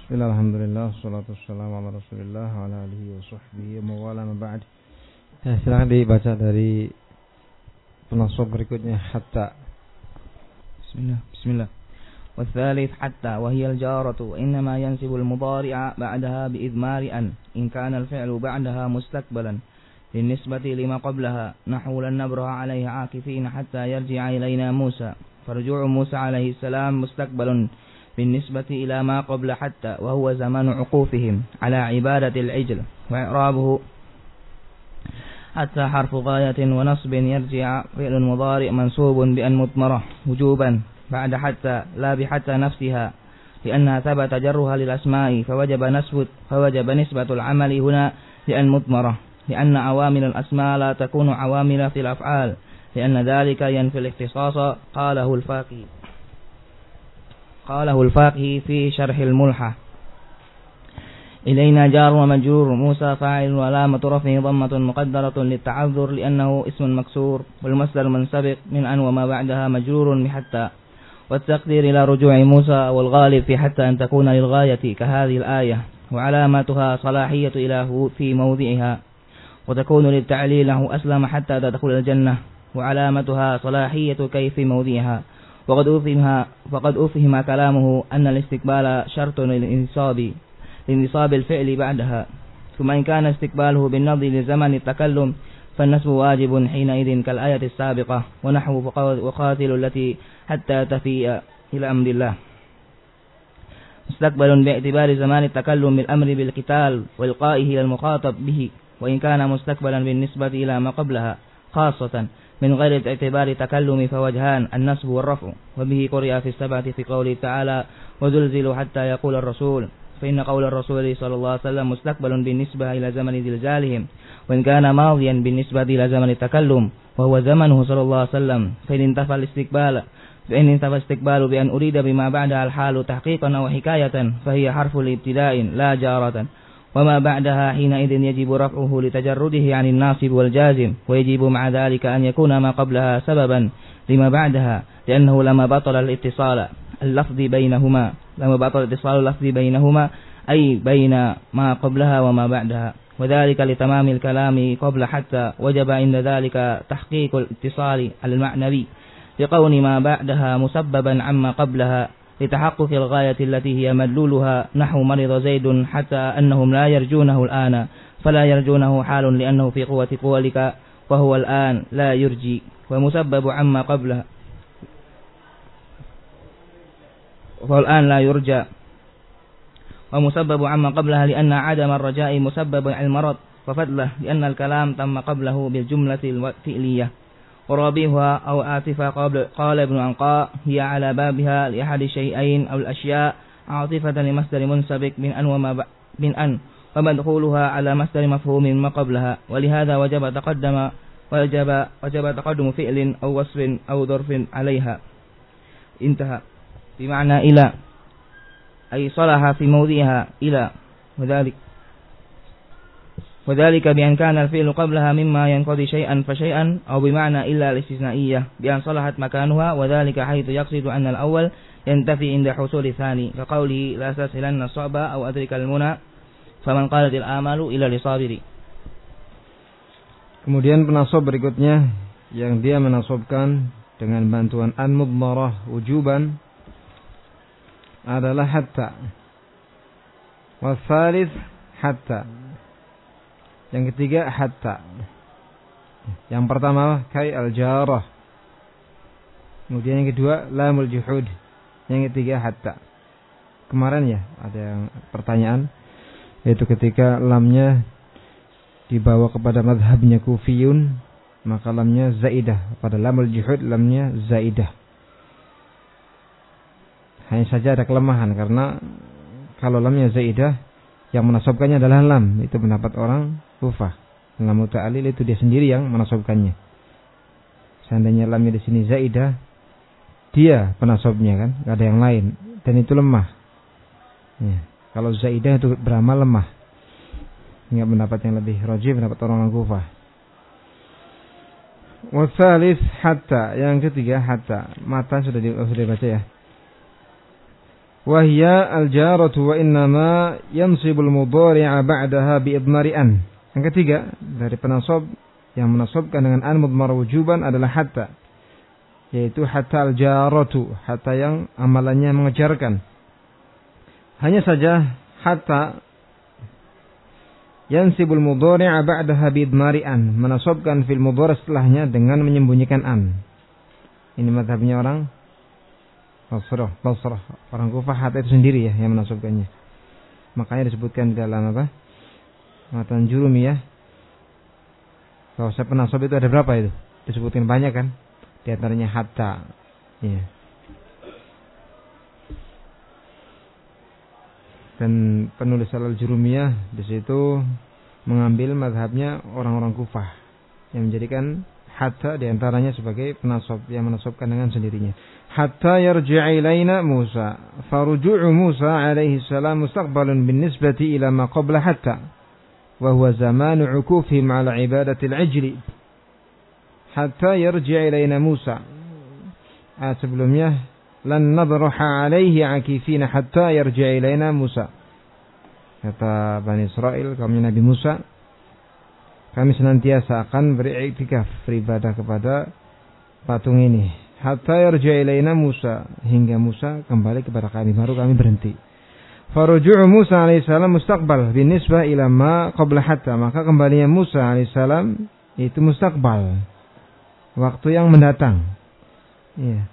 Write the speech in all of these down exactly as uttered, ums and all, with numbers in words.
Bismillah, alhamdulillah, wassalatu wassalamu ala rasulillah wa ala alihi wa sahbihi wa mawala ma ba'd. Ya, silakan dibaca dari penasab berikutnya hatta. Bismillah. Bismillah. والثالث حتى وهي الجارة وإنما ينسب المضارع بعدها بإضمار أن إن كان الفعل بعدها مستقبلا بالنسبة لما قبلها نحو لن نبرح عليه عاكفين حتى يرجع إلينا موسى فرجوع موسى عليه السلام مستقبل بالنسبة إلى ما قبل حتى وهو زمان عقوفهم على عبادة العجل وإعرابه حتى حرف غاية ونصب يرجع فعل مضارع منصوب بأن مضمرة وجوبا بعد حتى لا بحتى نفسها لأنها ثبت جرها للأسماء فوجب نسبة فوجب نسبة العمل هنا لأن مضمرة لأن عوامل الأسماء لا تكون عوامل في الأفعال لأن ذلك ينفي الاختصاص قاله الفاقي قاله الفاقي في شرح الملحة. إلينا جار ومجرور موسى فاعل وعلامة رفعه ضمة مقدرة للتعذر لأنه اسم مكسور والمصدر منسبق من أن وما بعدها مجرور بحتى والتقدير إلى رجوع موسى والغالب في حتى أن تكون للغاية كهذه الآية وعلامتها صلاحية إلى في موضعها وتكون للتعليل له أسلم حتى تدخل الجنة وعلامتها صلاحية كي في موضعها وقد أفهم فقد أفهم كلامه أن الاستقبال شرط للإنصاب لانصاب الفعل بعدها ثم إن كان استقباله بالنظر لزمن التكلم فالنسب واجب حينئذ كالآية السابقة ونحو وقاتل التي حتى تفيء إلى أمر الله مستقبل باعتبار زمان التكلم بالأمر بالقتال والقائه إلى المخاطب به وإن كان مستقبلا بالنسبة إلى ما قبلها خاصة من غير اعتبار تكلم فوجهان النصب والرفع وبه قرئ في السبعة في قوله تعالى وزلزلوا حتى يقول الرسول فإن قول الرسول صلى الله عليه وسلم مستقبل بالنسبة إلى زمن زلزالهم وإن كان ماضيا بالنسبة إلى زمن التكلم وهو زمنه صلى الله عليه وسلم فإن انتفى الاستقبال فإن انتفى الاستقبال بأن أريد بما بعدها الحال تحقيقا أو حكاية فهي حرف الابتداء لا جارة وما بعدها حينئذ يجب رفعه لتجرده عن الناصب والجازم ويجب مع ذلك أن يكون ما قبلها سببا لما بعدها لأنه لما بطل الاتصال اللفظ بينهما لما بطل الاتصال اللفظ بينهما أي بين ما قبلها وما بعدها وذلك لتمام الكلام قبل حتى وجب عند ذلك تحقيق الاتصال المعنوي لقول ما بعدها مسببا عما قبلها لتحقق الغاية التي هي مدلولها نحو مرض زيد حتى أنهم لا يرجونه الآن فلا يرجونه حال لأنه في قوة قولك وهو الآن لا يرجي ومسبب عما قبلها والآن لا يرجى ومسبب عما قبلها لأن عدم الرجاء مسبب عن المرض وفضله لأن الكلام تم قبله بالجملة الفعلية ورابيها أو آتفة قال ابن عنقاء هي على بابها لأحد الشيئين أو الأشياء عاطفة لمصدر منسبك من أن وما من أن ومدخولها على مصدر مفهوم ما قبلها ولهذا وجب تقدم وجب وجب تقدم فعل أو وصف أو ظرف عليها انتهى بمعنى إلى أي صلح في موضعها إلى وذلك وذلك بأن كان الفعل قبلها مما ينقضي شيئا فشيئا أو بمعنى إلا الاستثنائية بأن صلحت مكانها وذلك حيث يقصد أن الأول ينتفي عند حصول الثاني كقوله لا تسهلن الصعب أو أدرك المنى فمن قالت الآمال إلى لصابري. Kemudian penasab berikutnya yang dia menasabkan dengan bantuan an mudmarah wujuban adalah hatta. Wa tsalits hatta. Yang ketiga hatta. Yang pertama kai al-jarah. Kemudian yang kedua lamul juhud. Yang ketiga hatta. Kemarin ya ada yang pertanyaan yaitu ketika lamnya dibawa kepada mazhabnya Kufiyun maka lamnya zaidah, pada lamul juhud lamnya zaidah. Hanya saja ada kelemahan karena kalau lamnya zaidah yang menasabkannya adalah lam, itu pendapat orang Kufah. Lam muta'allil itu dia sendiri yang menasabkannya. Seandainya lamnya di sini zaidah, dia penasabnya kan, enggak ada yang lain dan itu lemah. Ya. Kalau zaidah itu beramal lemah. Enggak pendapat yang lebih rajih, pendapat orang Kufah. Wa tsalits hatta, yang ketiga hatta. Mata sudah di, sudah dibaca ya. Wahya al-jaratu wa innama yansibul mudhari'a ba'daha bi'idmari an. Yang ketiga dari penasab yang menasabkan dengan an mudmar wujuban adalah hatta, yaitu hatta al-jaratu, hatta yang amalannya mengejarkan. Hanya saja hatta yansibul mudhari'a ba'daha bi'idmari an, menasabkan fil mudhari' setelahnya dengan menyembunyikan an. Ini mazhabnya orang Basrah, Basrah. Orang Kufah hatta itu sendiri ya yang menasabkannya. Makanya disebutkan di dalam apa? Matan Jurumiyah bahwa penasab itu ada berapa itu? Disebutkan banyak kan? Di antaranya hatta. Ya. Dan penulis Al-Jurumiyah di situ mengambil mazhabnya orang-orang Kufah yang menjadikan hatta di antaranya sebagai penasab yang menasabkan dengan sendirinya. Hatta yarji'a ilaina Musa. Faruju'u Musa alaihi salam mustaqbalun binisbati ila ma qabla hatta. Wa huwa zamanu 'ukufihim 'ala ibadati al-'ijli. Hatta yarji'a ilaina Musa. Ah, sebelumnya lan nadruha alaihi 'akifina hatta yarji'a ilaina Musa. Kata Bani Israel kaumnya Nabi Musa, kami senantiasa akan beriktikaf, beribadah kepada patung ini. Hatta yarji'a ilaina Musa, hingga Musa kembali kepada kami, baru kami berhenti. Faruju'u Musa alaihissalam mustaqbal binisbah ila ma qabla hatta, maka kembalinya Musa alaihissalam itu mustaqbal, waktu yang mendatang. Ya.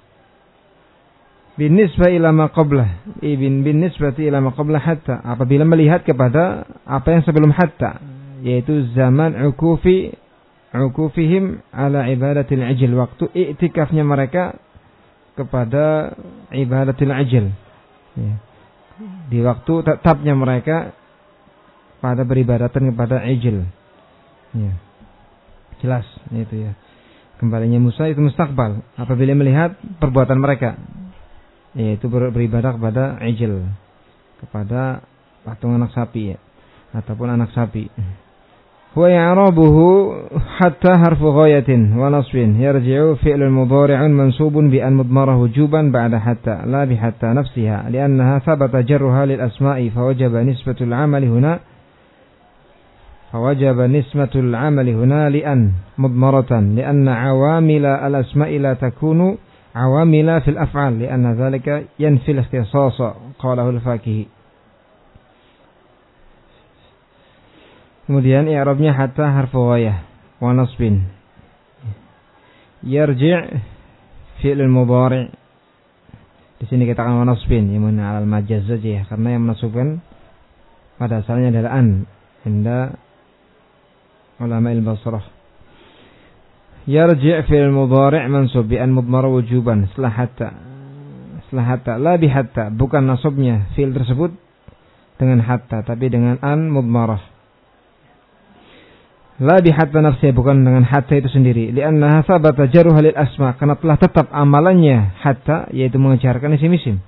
Binisbah ila ma qabla, ibn binisbati ila ma qabla hatta, apabila melihat kepada apa yang sebelum hatta, yaitu zaman ukufi ukufihim ala ibadatil ajil, waktu i'tikafnya mereka kepada ibadatil ajil, ya. Di waktu tetapnya mereka pada beribadatan kepada ajil, ya. Jelas itu ya. Kembalinya Musa itu mustaqbal apabila melihat perbuatan mereka, yaitu beribadah kepada ajil, kepada patung anak sapi ya, ataupun anak sapi. Wa ya'rabuhu hatta harfu ghayatin wa nasbin yarji'u fi'lun mudhari'un mansubun bi an mudmarah wujuban ba'da hatta la bi hatta nafsiha li'annaha thabata jarruha lil asma'i fawajaba nisbatul 'amali huna fawajaba nisbatul 'amali huna li an mudmaratan li'anna 'awamila al asma'i la takunu 'awamila fil af'al li'anna dhalika yanfi al ikhtisasa qalahu al-Fakihi. Kemudian i'rabnya hatta harfu ghayah wa nasbin. Yarji' fi'l mudhari'. Di sini kita akan wa nasbin, yang mana alal majaz saja ya, karena yang menasubkan pada asalnya adalah an inda ulama al-Basrah. Yarji' fi'l mudhari' mansub bi an mudmar wujuban setelah hatta. Setelah hatta, la bi hatta, bukan nasabnya fi'il tersebut dengan hatta, tapi dengan an mudmarah. La bi hatta nafsiha, bukan dengan hatta itu sendiri. Li'annaha thabata jarruha lil asma, karena telah tetap amalannya hatta, yaitu mengejarkan isim-isim.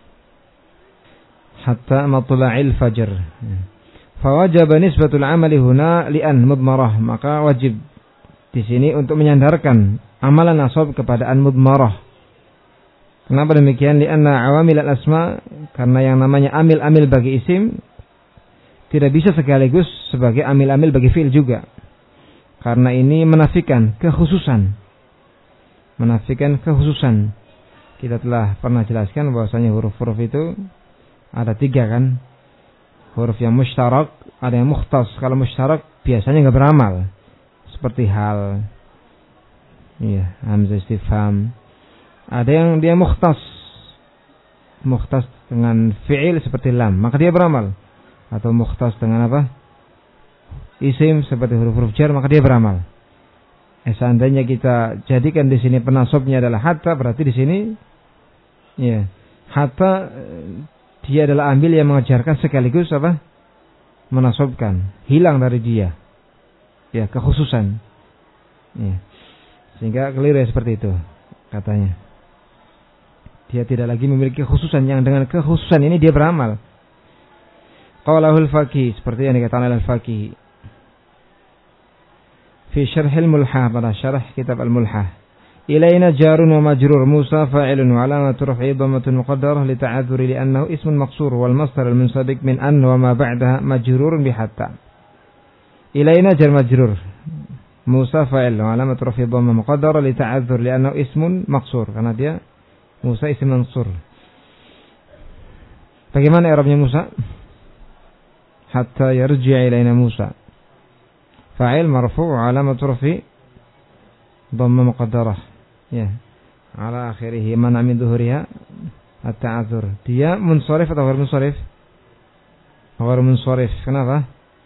Hatta matla'il fajr. Fawajaba nisbatul amali huna li'an mudmarah, maka wajib di sini untuk menyandarkan amalan nasab kepada an mudmarah. Kenapa demikian? Li'anna awamil al asma, karena yang namanya amil-amil bagi isim tidak bisa sekaligus sebagai amil-amil bagi fi'il juga. Karena ini menafikan kekhususan. Menafikan kekhususan. Kita telah pernah jelaskan bahwasanya huruf-huruf itu ada tiga kan. Huruf yang mushtarak, ada yang mukhtas. Kalau mushtarak biasanya enggak beramal. Seperti hal. Iya, hamzah istifham. Ada yang dia mukhtas. Mukhtas dengan fi'il seperti lam, maka dia beramal. Atau mukhtas dengan apa? Isim seperti huruf-huruf jar, maka dia beramal. Eh, seandainya kita jadikan di sini penasabnya adalah hatta, berarti di sini ya, hatta dia adalah ambil yang mengajarkan sekaligus apa? Menasabkan, hilang dari dia. Ya, kekhususan. Ya. Sehingga keliru ya seperti itu katanya. Dia tidak lagi memiliki kekhususan, yang dengan kekhususan ini dia beramal. Qalahul Faqih, seperti yang dikatakan oleh Al-Faqih fi syarh al-mulhah, pada syarah kitab al-mulhah, Ilaina jarun wa majrur. Musa fa'ilun wa alamatu raf'i dhammatun muqaddarah li ta'adzuri li'annahu ismun maqsur wal masdar al munsabiq min an wa ma ba'daha majrurun bi hatta. Ilaina jar majrur. Musa fa'il wa alamatu raf'i dhammah muqaddarah li ta'adzur li'annahu ismun maqsur, karena dia Musa isim mansur. Bagaimana i'rabnya Musa? Hatta yarji'a ilaina Musa. Fa'il marfu' wa alamatu raf'i dhammah muqaddarah. Ya. Ala akhirih mana min dhuhuriha at-ta'adzur. Dia munsharif atau ghair munsharif? Ghair munsharif. Kenapa?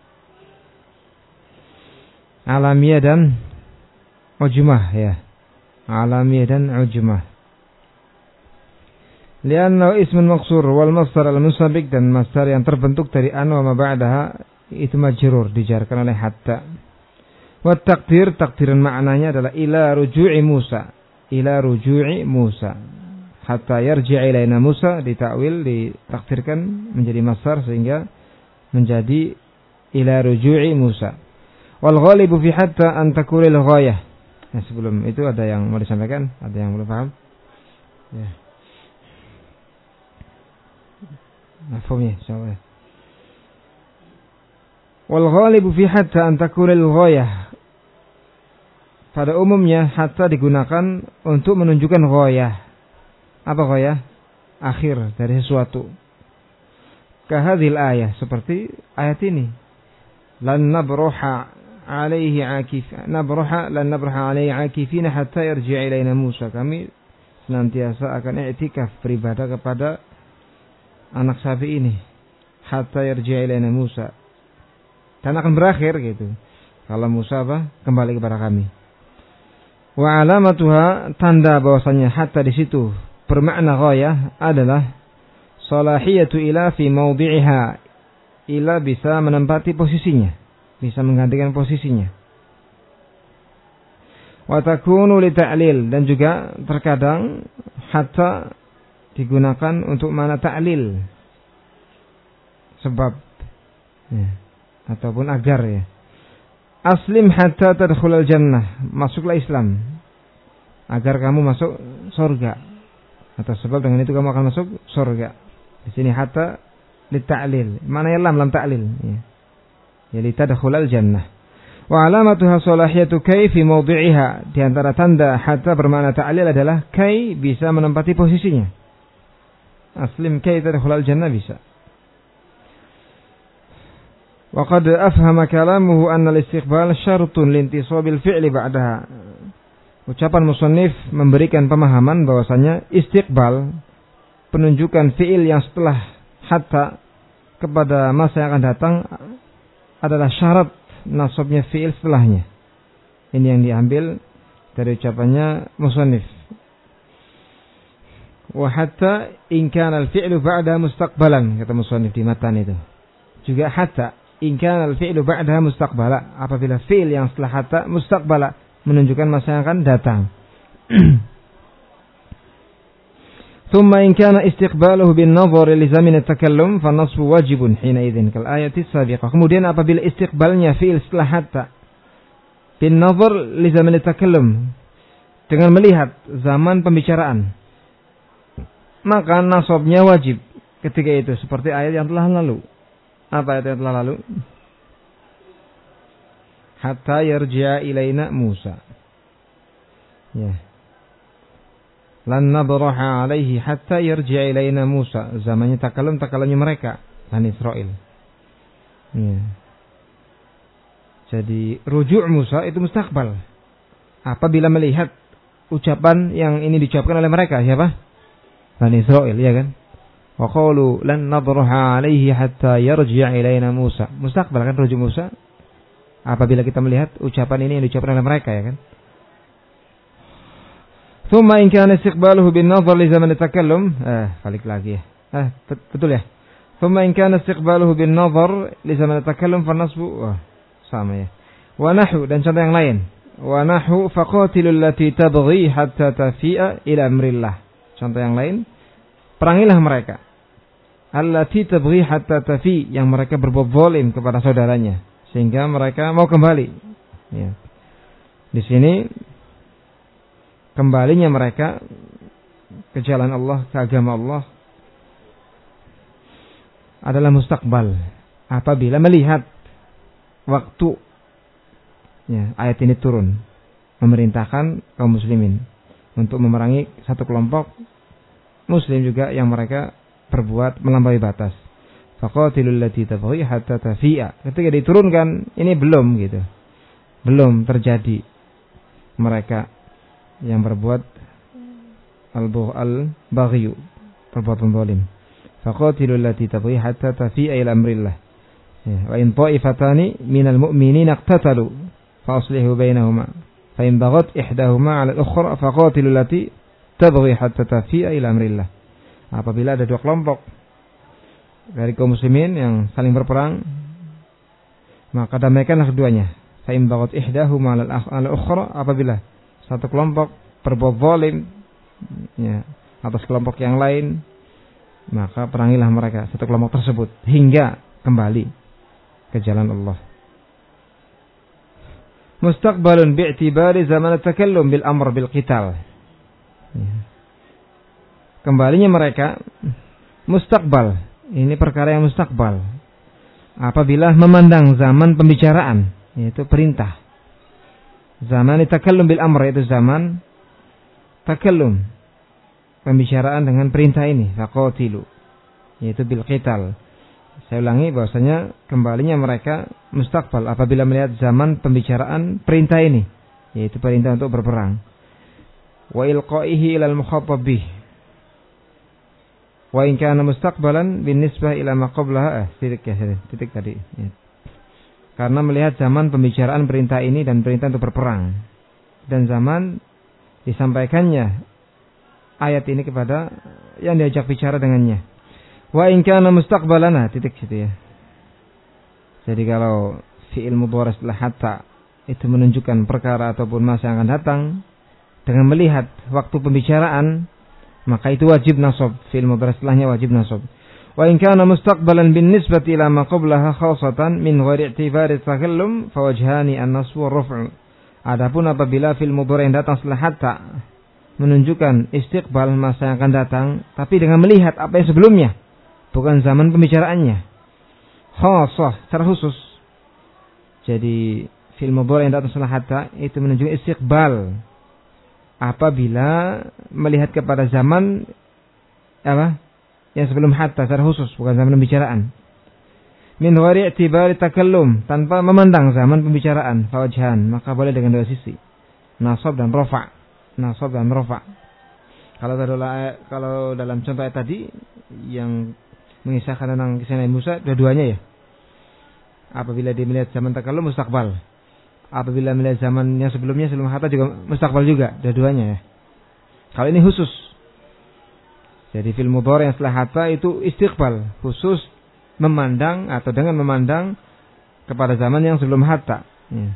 Alamiyah dan ujmah, ya. Alamiyah dan ujmah. Lianna ismun maqsur wal masdar al-munsabik, dan masdar yang terbentuk dari an wa ma ba'daha itu majrur, dijarkan oleh hatta. Wa taqdir, takdiran maknanya adalah ila ruju'i Musa. Ila ruju'i Musa. Hatta yarji'a ilaina Musa, ditakwil, ditakdirkan menjadi masdar sehingga menjadi ila ruju'i Musa. Wal ghalibu fi hatta an takulil ghayah. Nah, sebelum itu ada yang mau disampaikan? Ada yang belum paham? Ya. Mafhum ya, insyaallah. Wal ghalibu fi hatta an takulil ghayah. Pada umumnya hatta digunakan untuk menunjukkan ghayah. Apa ghayah? Akhir dari sesuatu. Kahadhil ayah, seperti ayat ini. Lan nabruha alaihi akif nabruha lan nabruha alaihi akifina hatta yarji'a ilaina Musa. Kami senantiasa akan i'tikaf, beribadah kepada anak sapi ini hatta yarji'a ilaina Musa, dan akan berakhir gitu kalau Musa apa? Kembali kepada kami. Wa alamatuha, tanda bahwasanya hatta di situ bermakna ghayah adalah salahiyatu ila fi mawdi'iha. Ila bisa menempati posisinya, bisa menggantikan posisinya. Wa takunu li ta'lil, dan juga terkadang hatta digunakan untuk makna ta'lil, sebab ya, ataupun agar ya. Aslim hatta tadkhulal jannah, masuklah Islam agar kamu masuk surga, atau sebab dengan itu kamu akan masuk surga. Di sini hatta li ta'lil, maknanya lam lam ta'lil ya. Ya li tadkhulal jannah. Wa alamatuha salahiyatu kay fi mawdi'iha, di antara tanda hatta bermakna ta'lil adalah kay bisa menempati posisinya. Aslim kay tadkhulal jannah bisa. Wa qad afhama kalamuhu anna al-istiqbal syartun lintisabil fi'li ba'daha. Ucapan musannif memberikan pemahaman bahwasanya istiqbal, penunjukan fi'il yang setelah hatta kepada masa yang akan datang, adalah syarat nasabnya fi'il setelahnya. Ini yang diambil dari ucapannya musannif. Wa hatta in kana al-fi'lu ba'da mustaqbalan, kata musannif di matan itu. Juga hatta in kana al-fi'lu ba'da mustaqbala, apabila fi'il yang setelah hatta mustaqbala, menunjukkan masa yang akan datang. Thumma in kana istiqbaluhu bin nazar li zaman at-takallum fa nasbu wajibun hina idzin kal ayati sabiqah. Kemudian apabila istiqbalnya fi'il setelah hatta bin nazar li zaman at-takallum, dengan melihat zaman pembicaraan, maka nasabnya wajib ketika itu, seperti ayat yang telah lalu. Apa ayat yang telah lalu? Hatta yarji'a ilaina Musa. Ya. Lan nabraha alaihi hatta yarji'a ilaina Musa. Zamannya takalum takalumnya mereka, Bani Israel. Ya. Jadi rujuk Musa itu mustaqbal. Apabila melihat ucapan yang ini diucapkan oleh mereka, siapa? Bani Israel, ya kan? Wa qalu lan nabraha alaihi hatta yarji'a ilaina Musa. Mustaqbal kan rujuk Musa. Apabila kita melihat ucapan ini yang diucapkan oleh mereka, ya kan? Thumma in kana istiqbaluhu bin nazar li zaman at-takallum, eh balik lagi ya. Eh betul ya. Thumma in kana istiqbaluhu bin nazar li zaman at-takallum fa nasbu, oh, sama ya. Wa nahu, dan contoh yang lain. Wa nahu faqatilul lati tabghi hatta tafi'a ila amrillah. Contoh yang lain, perangilah mereka. Allati tabghi hatta tafi, yang mereka berbuat zalim kepada saudaranya sehingga mereka mau kembali. Ya. Di sini kembalinya mereka ke jalan Allah, ke agama Allah adalah mustakbal apabila melihat waktu ya, ayat ini turun memerintahkan kaum muslimin untuk memerangi satu kelompok muslim juga yang mereka berbuat melampaui batas. Faqatilul lati tabghi hatta tafi'a. Ketika diturunkan ini belum gitu. Belum terjadi mereka yang berbuat al-baghy, perbuatan zalim. Faqatilul lati tabghi hatta tafi'a ila amrillah. Ya, wa in ta'ifatani minal mu'minina iqtatalu fa aslihu bainahuma. Fa in baghat ihdahuma 'ala al-ukhra faqatilul lati tabghi hatta tafi'a ila amrillah. Apabila ada dua kelompok dari kaum muslimin yang saling berperang, maka damaikanlah keduanya. Fa in baghat ihdahuma 'ala al-ukhra, apabila satu kelompok berbuat zalim ya, atas kelompok yang lain, maka perangilah mereka satu kelompok tersebut hingga kembali ke jalan Allah. Mustaqbalun bi'tibari zaman at-takallum bil amr bil qital. Kembalinya mereka mustaqbal, ini perkara yang mustaqbal apabila memandang zaman pembicaraan, yaitu perintah. Zaman at-takallum bil amr, yaitu zaman takallum, pembicaraan dengan perintah ini, faqatilu, yaitu bil qital. Saya ulangi bahwasanya kembalinya mereka mustaqbal apabila melihat zaman pembicaraan perintah ini, yaitu perintah untuk berperang. Wa ilqaihi ilal mukhatab bih. Wa in kana mustaqbalan binisbah ila ma qablaha. Titik ya, titik tadi. Ya. Karena melihat zaman pembicaraan perintah ini dan perintah untuk berperang, dan zaman disampaikannya ayat ini kepada yang diajak bicara dengannya. Wa in kana mustaqbalana, titik situ ya. Jadi kalau fi'il mudhari setelah hatta itu menunjukkan perkara ataupun masa yang akan datang, dengan melihat waktu pembicaraan, maka itu wajib nasab. Fi'il mudhari setelahnya wajib nasab. Wa in kana mustaqbalan bin nisbati ila ma qablaha khasatan min ghairi i'tibari takallum fa wajhani an-nasb wa raf'u. Adapun apabila fi'il mudhari yang datang setelah hatta menunjukkan istiqbal, masa yang akan datang, tapi dengan melihat apa yang sebelumnya, bukan zaman pembicaraannya, khasah, secara khusus. Jadi fi'il mudhari yang datang setelah hatta itu menunjukkan istiqbal apabila melihat kepada zaman apa yang sebelum hatta, secara khusus, bukan zaman pembicaraan. Min ghairi i'tibari takallum, tanpa memandang zaman pembicaraan, fawajhan, maka boleh dengan dua sisi, nasab dan rafa. Nasab dan rafa. Kalau kalau dalam contoh ayat tadi yang mengisahkan tentang kisah Nabi Musa, dua-duanya ya. Apabila dia melihat zaman takallum, mustaqbal. Apabila melihat zaman yang sebelumnya, sebelum hatta, juga mustaqbal juga, dua-duanya ya. Kalau ini khusus. Jadi fil mudhari yang setelah hatta itu istiqbal, khusus memandang atau dengan memandang kepada zaman yang sebelum hatta. Ya.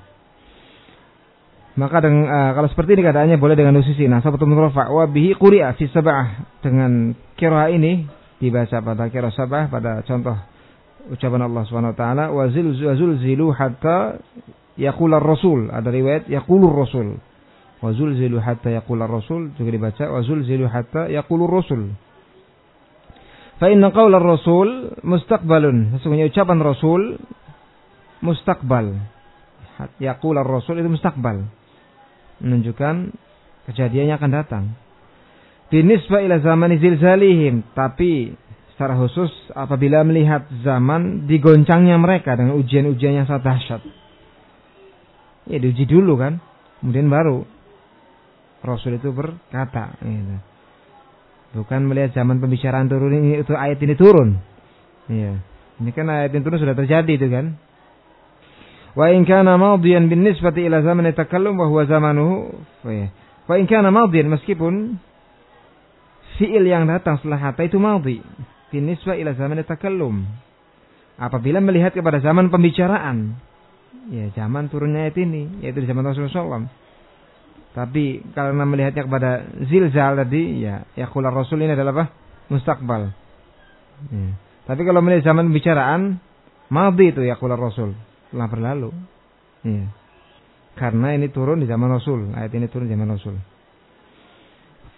Maka dengan, uh, kalau seperti ini keadaannya boleh dengan dua sisi, nasab atau rafa. Wa bihi quri'a fi sab'ah, dengan qiraah ini dibaca pada qiraah sab'ah pada contoh ucapan Allah Subhanahu wa taala, wa zulzilu hatta yaqul ar-rasul. Ada riwayat yaqulur rasul. Wa zulzilu hatta yaqul ar-rasul, juga dibaca wa zulzilu hatta yaqulur rasul. Fa inna qaul ar-rasul mustaqbalun. Sesungguhnya ucapan Rasul mustaqbal. Yaqul ar-rasul itu mustaqbal, menunjukkan kejadiannya akan datang. Binisbah ila zamani zilzalihim, tapi secara khusus apabila melihat zaman digoncangnya mereka dengan ujian-ujian yang sangat dahsyat. Ya diuji dulu kan, kemudian baru Rasul itu berkata. Gitu. Bukan melihat zaman pembicaraan turun ini, itu ayat ini turun. Iya. Ini kan ayat ini turun sudah terjadi itu kan. Wa in kana madiyan bin nisbati ila zaman takallum wa huwa zamanuhu. Wa in kana madiyan, meskipun fi'il yang datang setelah hatta itu madhi, bin nisbah ila zaman takallum. Apabila melihat kepada zaman pembicaraan, ya zaman turunnya ayat ini, yaitu di zaman Rasulullah shallallahu alaihi wasallam. Tapi karena melihatnya kepada zilzal tadi, ya yaqular Rasul ini adalah apa? Mustaqbal. Ya. Tapi kalau melihat zaman pembicaraan, madhi itu yaqular Rasul, telah berlalu. Ya. Karena ini turun di zaman Rasul, ayat ini turun di zaman Rasul.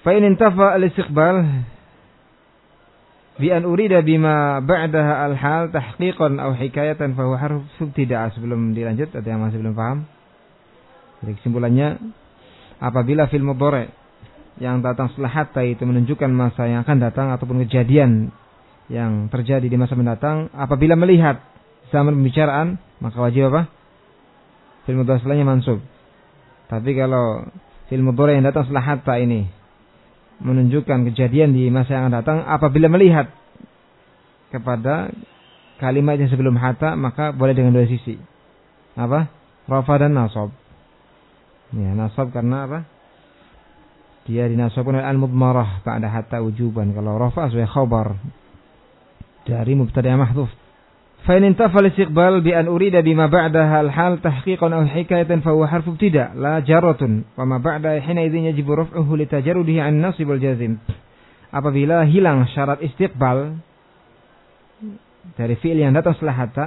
Fa in intafa al-istiqbal bi an urida bima ba'daha al-hal tahqiqan aw hikayatan fa huwa harf ibtidaa. Sebelum dilanjut ada yang masih belum paham. Jadi kesimpulannya, apabila fi'il mudhari' yang datang setelah hatta itu menunjukkan masa yang akan datang ataupun kejadian yang terjadi di masa mendatang, apabila melihat zaman pembicaraan, maka wajib apa? Fi'il mudhari' setelahnya mansub. Tapi kalau fi'il mudhari' yang datang setelah hatta ini menunjukkan kejadian di masa yang akan datang, apabila melihat kepada kalimat yang sebelum hatta, maka boleh dengan dua sisi. Apa? Rafa dan nasab. Ya, nasab karena apa? Dia dinasabkan oleh al-mudmarah ba'da hatta wujuban. Kalau rafa sebagai khabar dari mubtada' mahdhuf. Fa in intafa al-istiqbal bi an urida bima ba'daha al-hal tahqiqan aw hikayatan fa huwa harfu ibtida' la jarratun wa ma ba'da hina idzin yajibu raf'uhu li tajarrudihi 'an nasib wal jazm. Apabila hilang syarat istiqbal dari fi'il yang datang setelah hatta,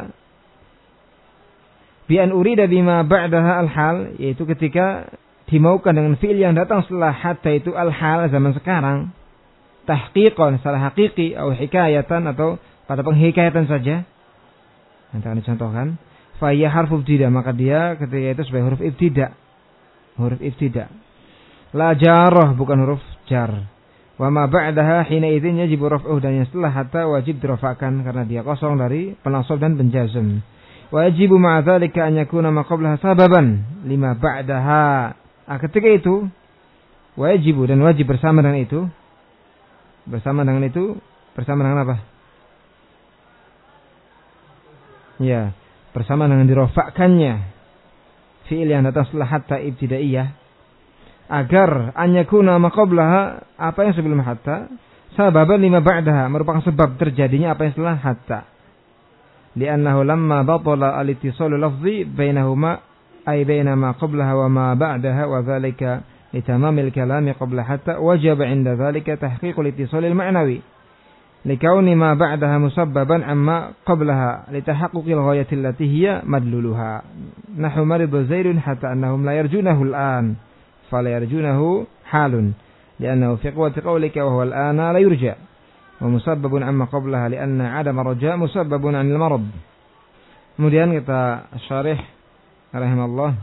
bi an urida bima ba'daha al-hal, yaitu ketika dimaukan dengan fi'il yang datang setelah hatta itu al-hal zaman sekarang, tahqiqan secara hakiki atau hikayatan atau pada penghikayatan saja. Nanti akan dicontohkan. Fa ya harfu ibtida, maka dia ketika itu sebagai huruf ibtida. Huruf ibtida. La jarrah, bukan huruf jar. Wa ma ba'daha hina idzin yajibu raf'uhu, dan yang setelah hatta wajib dirafa'kan karena dia kosong dari penasab dan penjazm. Wa yajibu ma'a dzalika an yakuna ma qablaha sababan lima ba'daha. Ah, ketika itu wajib dan wajib bersama dengan itu. Bersama dengan itu, bersama dengan apa? Ya, bersama dengan dirofakkannya fi'il yang datang setelah hatta ibtidaiyah, agar an yakuna ma qablaha, apa yang sebelum hatta, sababan lima ba'daha, merupakan sebab terjadinya apa yang setelah hatta. Li'annahu lamma batala al-ittisalu lafzi bainahuma ay baina ma qablaha wa ma ba'daha wa dhalika litamamil kalami qabla hatta wajaba 'inda dhalika tahqiqul ittisal al-ma'nawi likauni ma ba'daha musabbaban amma qablaha litahaqquqil ghayati allati hiya madluluha. Nahu marida zaidun hatta annahum la yarjunahu al-an fala yarjunahu halun li'annahu fi quwwati qawlika wa huwa al-ana la yurja wa musabbabun amma qablaha li'anna 'adama raja musabbabun 'anil marad. Kemudian kita syarih rahimallah,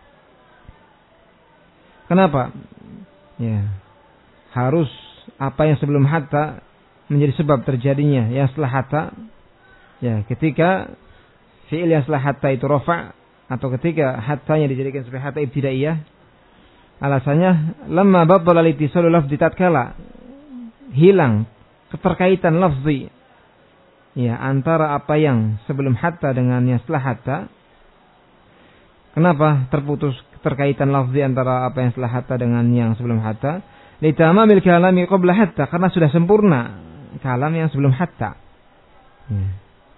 kenapa ya harus apa yang sebelum hatta menjadi sebab terjadinya yang setelah hatta, ya ketika fi'il yang setelah hatta itu rafa' atau ketika hattanya dijadikan sebagai hatta ibtidaiyah. Alasannya lamma batala al-ittisalu lafzi, tatkala hilang keterkaitan lafzi ya antara apa yang sebelum hatta dengan yang setelah hatta. Kenapa terputus keterkaitan lafzi antara apa yang setelah hatta dengan yang sebelum hatta? Litamamil kalami qabla hatta, karena sudah sempurna kalam yang sebelum hatta. Hmm.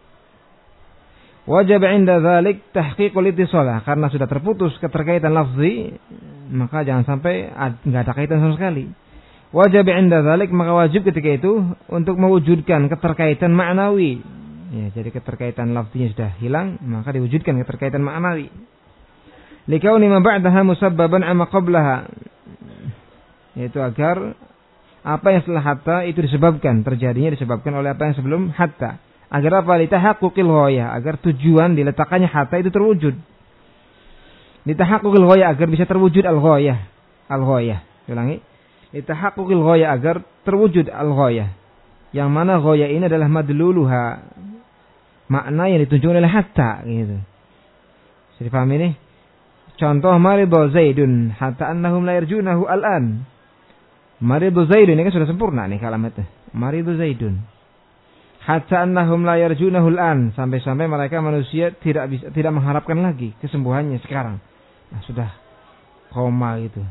Wajib 'inda dzalik tahqiqul ittisalah, karena sudah terputus keterkaitan lafzi, maka jangan sampai enggak ada kaitan sama sekali. Wajib 'inda dzalik, maka wajib ketika itu untuk mewujudkan keterkaitan maknawi. Ya, jadi keterkaitan lafzinya sudah hilang, maka diwujudkan keterkaitan maknawi. Likauni ma ba'daha musabbaban 'amma qablaha, yaitu agar apa yang setelah hatta itu disebabkan, terjadinya disebabkan oleh apa yang sebelum hatta. Agar apa? Litahaqquqil ghayah, agar tujuan diletakkannya hatta itu terwujud. Litahaqquqil ghayah, agar bisa terwujud al-ghayah. Al-ghayah. Ulangi. Litahaqquqil ghayah, agar terwujud al-ghayah. Yang mana ghayah ini adalah madluluha, makna yang ditunjukkan oleh hatta gitu. Bisa dipahami ini? Contoh maridu Zaidun hatta annahum la yarjunahu al-an. Maridu Zaidun ini kan sudah sempurna nih kalimatnya. Maridu Zaidun hatta annahum la yarjunahu al-an, sampai-sampai mereka manusia tidak bisa tidak mengharapkan lagi kesembuhannya sekarang. Nah, sudah koma gitu.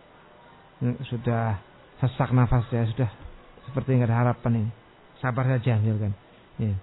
Sudah sesak nafasnya, sudah seperti enggak ada harapan ini. Sabar saja misalkan. Ya.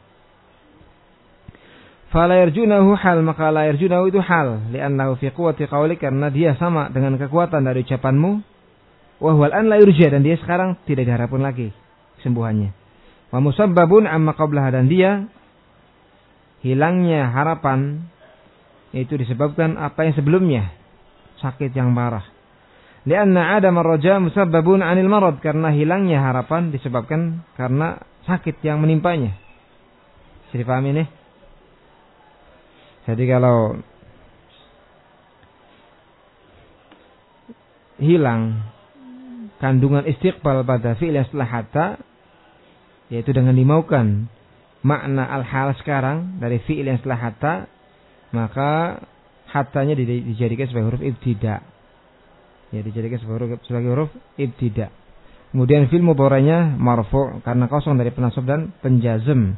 Fala yarjunahu hal, maka la yarjunahu itu hal, li'annahu fi quwwati qawli, karena dia sama dengan kekuatan dari ucapanmu. Wa huwal an la yurja, dan dia sekarang tidak diharapkan lagi kesembuhannya. Wa musabbabun amma qablaha, dan dia hilangnya harapan itu disebabkan apa yang sebelumnya, sakit yang parah. Lianna adam ar-raja musabbabun 'anil marad, karena hilangnya harapan disebabkan karena sakit yang menimpanya. Bisa dipahami nih? Jadi kalau hilang kandungan istiqbal pada fi'il yang setelah hatta, yaitu dengan dimaukan makna al-hal sekarang dari fi'il yang setelah hatta, maka hattanya dijadikan sebagai huruf ibtida. Ya, dijadikan sebagai huruf, sebagai huruf ibtida. Kemudian fi'il mudhari'nya marfu' karena kosong dari penasab dan penjazm.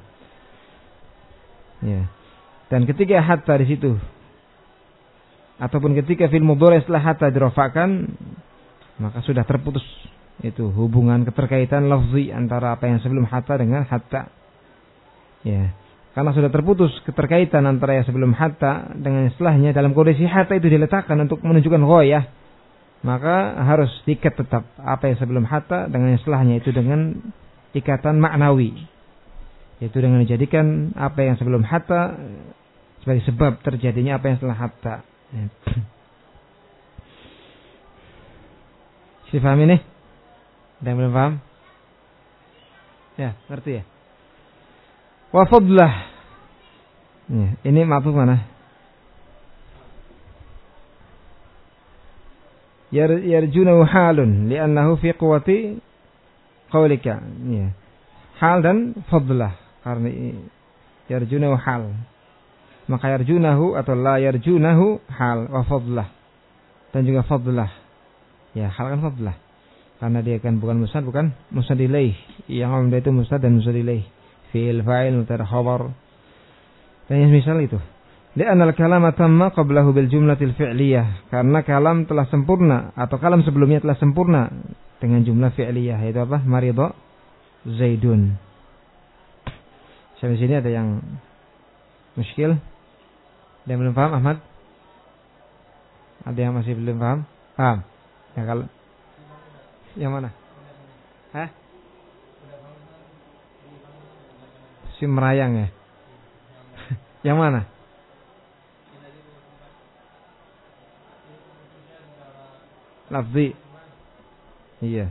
Ya. Dan ketika hatta di situ, ataupun ketika fi'il mudhari' setelah hatta dirofakkan, maka sudah terputus itu hubungan keterkaitan lafzi antara apa yang sebelum hatta dengan hatta. Ya, karena sudah terputus keterkaitan antara yang sebelum hatta dengan setelahnya, dalam kondisi hatta itu diletakkan untuk menunjukkan ghayah, maka harus diikat tetap apa yang sebelum hatta dengan yang setelahnya itu dengan ikatan maknawi, yaitu dengan dijadikan apa yang sebelum hatta sebagai sebab terjadinya apa yang setelah hatta. Ya. Si paham ini? Ada yang belum paham? Ya, ngerti ya? Wa fadlah. Ya, ini ma'tuf mana? Yar yarjunahu halun li'annahu fi quwwati qawlika. Ya. Hal dan fadlah, karena yarjunahu hal. Maka yarjunahu atau la yarjunahu hal wa fadlah. Dan juga fadlah. Ya, hal kan fadlah. Karena dia kan bukan musnad, bukan musnad ilaih. Yang umumnya itu musnad dan musnad ilaih. Fi'il, fa'il, mubtada, khabar. Dan yang misal itu. Li'anna al-kalama tamma qablahu bil jumlatil fi'liyah. Karena kalam telah sempurna atau kalam sebelumnya telah sempurna dengan jumlah fi'liyah, yaitu apa? Maridha Zaidun. Sampai sini ada yang muskil? Ada yang belum paham, Ahmad? Ada yang masih belum paham? Paham? Ya, kalau yang mana? Hah? Si merayang ya? Yang mana? Lafzi. Iya.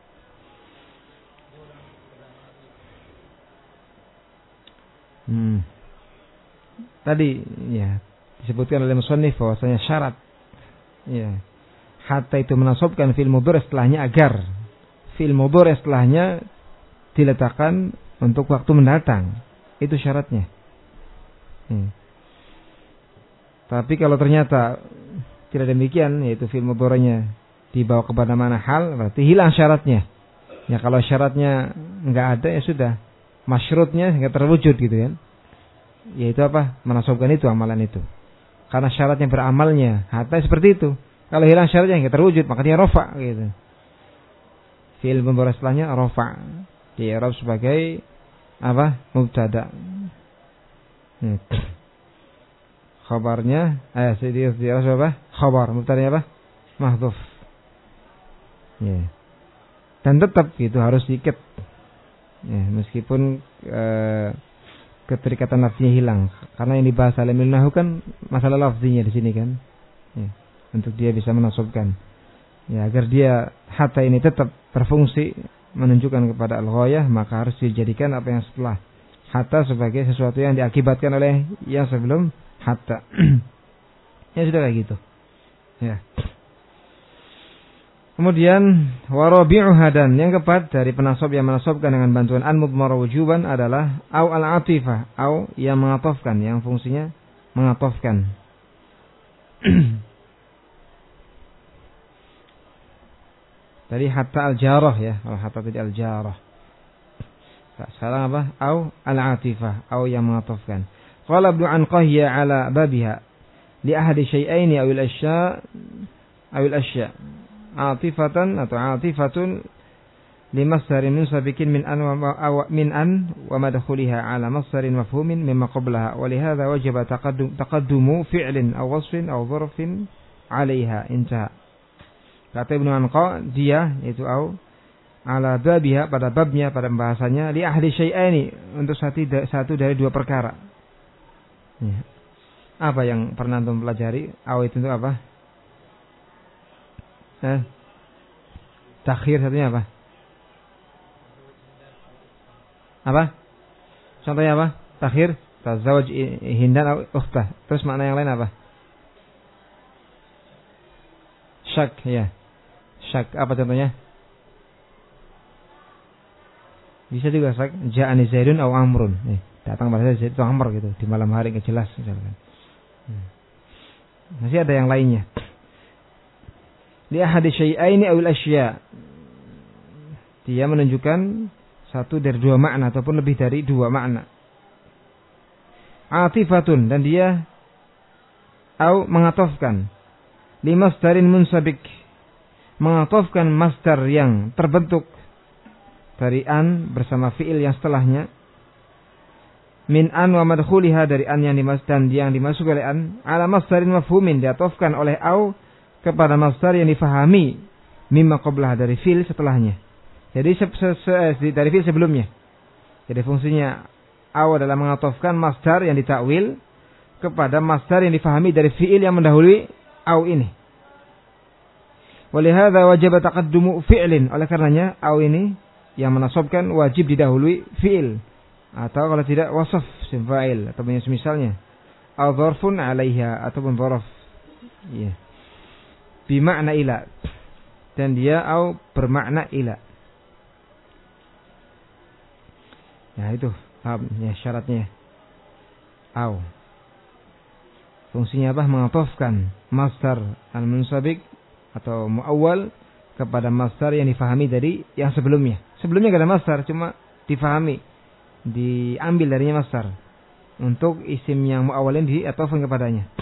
Hmm. Tadi ya disebutkan oleh musannif bahwasanya syarat ya hatta itu menasabkan fi'il mudhari' setelahnya agar fi'il mudhari' setelahnya diletakkan untuk waktu mendatang. Itu syaratnya. Hmm. Tapi kalau ternyata tidak demikian, yaitu fi'il mudhari'nya dibawa kepada mana hal, berarti hilang syaratnya. Ya kalau syaratnya enggak ada, ya sudah. Masyrutnya enggak terwujud gitu kan. Yaitu apa? Menasabkan itu, amalan itu. Karena syaratnya beramalnya hatta seperti itu. Kalau hilang syaratnya enggak terwujud, maka dia rafa gitu. Fi'il mudhari' setelahnya rafa. Dia i'rab sebagai apa? Mubtada. Hmm. Khabarnya eh sedih dia apa? Khabar, mubtadanya apa? Mahdhuf. Ya. Dan tetap gitu harus diikat. Ya, meskipun eh, keterikatan lafzinya hilang, karena yang dibahas oleh ilmu kan masalah lafzinya di sini kan. Ya. Untuk dia bisa menasabkan. Ya, agar dia hatta ini tetap berfungsi menunjukkan kepada al-ghayah, maka harus dijadikan apa yang setelah hatta sebagai sesuatu yang diakibatkan oleh yang sebelum hatta. Ya sudah kayak gitu. Ya. Kemudian warabi'uha, dan yang keempat dari penasab yang menasabkan dengan bantuan an mudmar wujuban adalah au al-atifah, au yang mengatofkan, yang fungsinya mengatofkan. Tadi hatta al-jarah ya, kalau hatta tadi al-jarah. Sekarang apa? Au al-atifah, au yang mengatofkan. Qala Ibnu Anqahiyya ala babiha li ahadi syai'aini aw al-asya' aw al-asya' atifatan atau atifatun li masdarin munsabikin min an wa min an wa madkhuliha ala masdarin mafhumin mimma qablaha wa li hadha wajaba taqaddum taqaddumu fi'lin aw wasfin aw dharfin 'alayha. Intaha. Kata Ibnu Anqa, dia yaitu au ala babiha, pada babnya, pada pembahasannya, li ahli syai'aini, untuk satu, satu dari dua perkara. Ya. Apa yang pernah antum pelajari? Au itu untuk apa? Eh, Takhir satunya apa? Apa? Contohnya apa? Takhir, tazawaj hindan atau ukhtah. Terus makna yang lain apa? Syak, ya. Syak, apa contohnya? Bisa juga syak, ja'ani Zaidun atau Amrun. Nih, datang pada saya Zaid itu Amr gitu, di malam hari enggak jelas misalkan. Hmm. Masih ada yang lainnya. Li ahadi syai'aini awil asya. Dia menunjukkan satu dari dua makna ataupun lebih dari dua makna. Atifatun, dan dia au mengatofkan li masdarin munsabik, mengatofkan masdar yang terbentuk dari an bersama fiil yang setelahnya, min an wa madkhuliha, dari an yang dimas dan yang dimasuk oleh an, ala masdarin mafhumin, diatofkan oleh au kepada masdar yang difahami, mimma qablah, dari fiil setelahnya. Jadi se se se dari fiil sebelumnya. Jadi fungsinya au adalah mengatofkan masdar yang ditakwil kepada masdar yang difahami dari fiil yang mendahului au ini. Walihada wajib taqaddumu fi'lin, oleh karenanya au ini yang menasabkan wajib didahului fiil, atau kalau tidak wasaf sim fa'il atau semisalnya, au dzarfun 'alaiha ataupun dzaraf. Iya. Bi makna ila, dan dia au bermakna ila. Nah itu paham ya syaratnya. Au fungsinya apa? Mengatofkan masdar al-munsabik atau muawwal kepada masdar yang difahami dari yang sebelumnya. Sebelumnya enggak ada masdar, cuma difahami, diambil darinya masdar untuk isim yang muawwalin diatofkan kepadanya.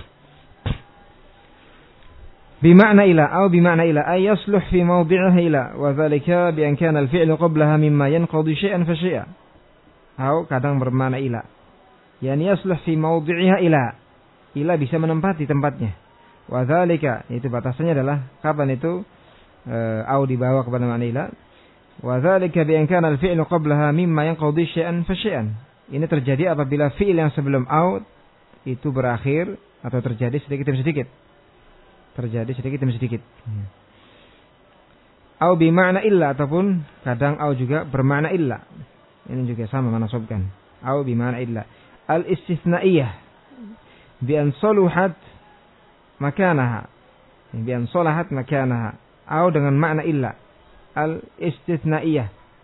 Bimakna ila atau bimakna ila ay yasluh fi mawdi'ihi ila, wa dzalika bi an kana al-fi'lu qablaha mimma yanqadi syai'an fa syai'an. Atau kadang bermakna ila, yani yasluh fi mawdi'iha ila. Ila bisa menempati tempatnya. Wa dzalika, itu batasannya adalah kapan itu e, au dibawa kepada makna ila. Wa dzalika bi an kana al-fi'lu qablaha mimma yanqadi syai'an fa syai'an. Ini terjadi apabila fi'il yang sebelum au itu berakhir atau terjadi sedikit demi sedikit. Terjadi sedikit demi sedikit. Au bi makna illa, ataupun kadang au juga bermakna illa. Ini juga sama menasabkan. Au bi makna illa. Al istitsnaiyah bi an saluhat makanaha. Bi an salahat makanaha. Au dengan makna illa. Al istitsnaiyah,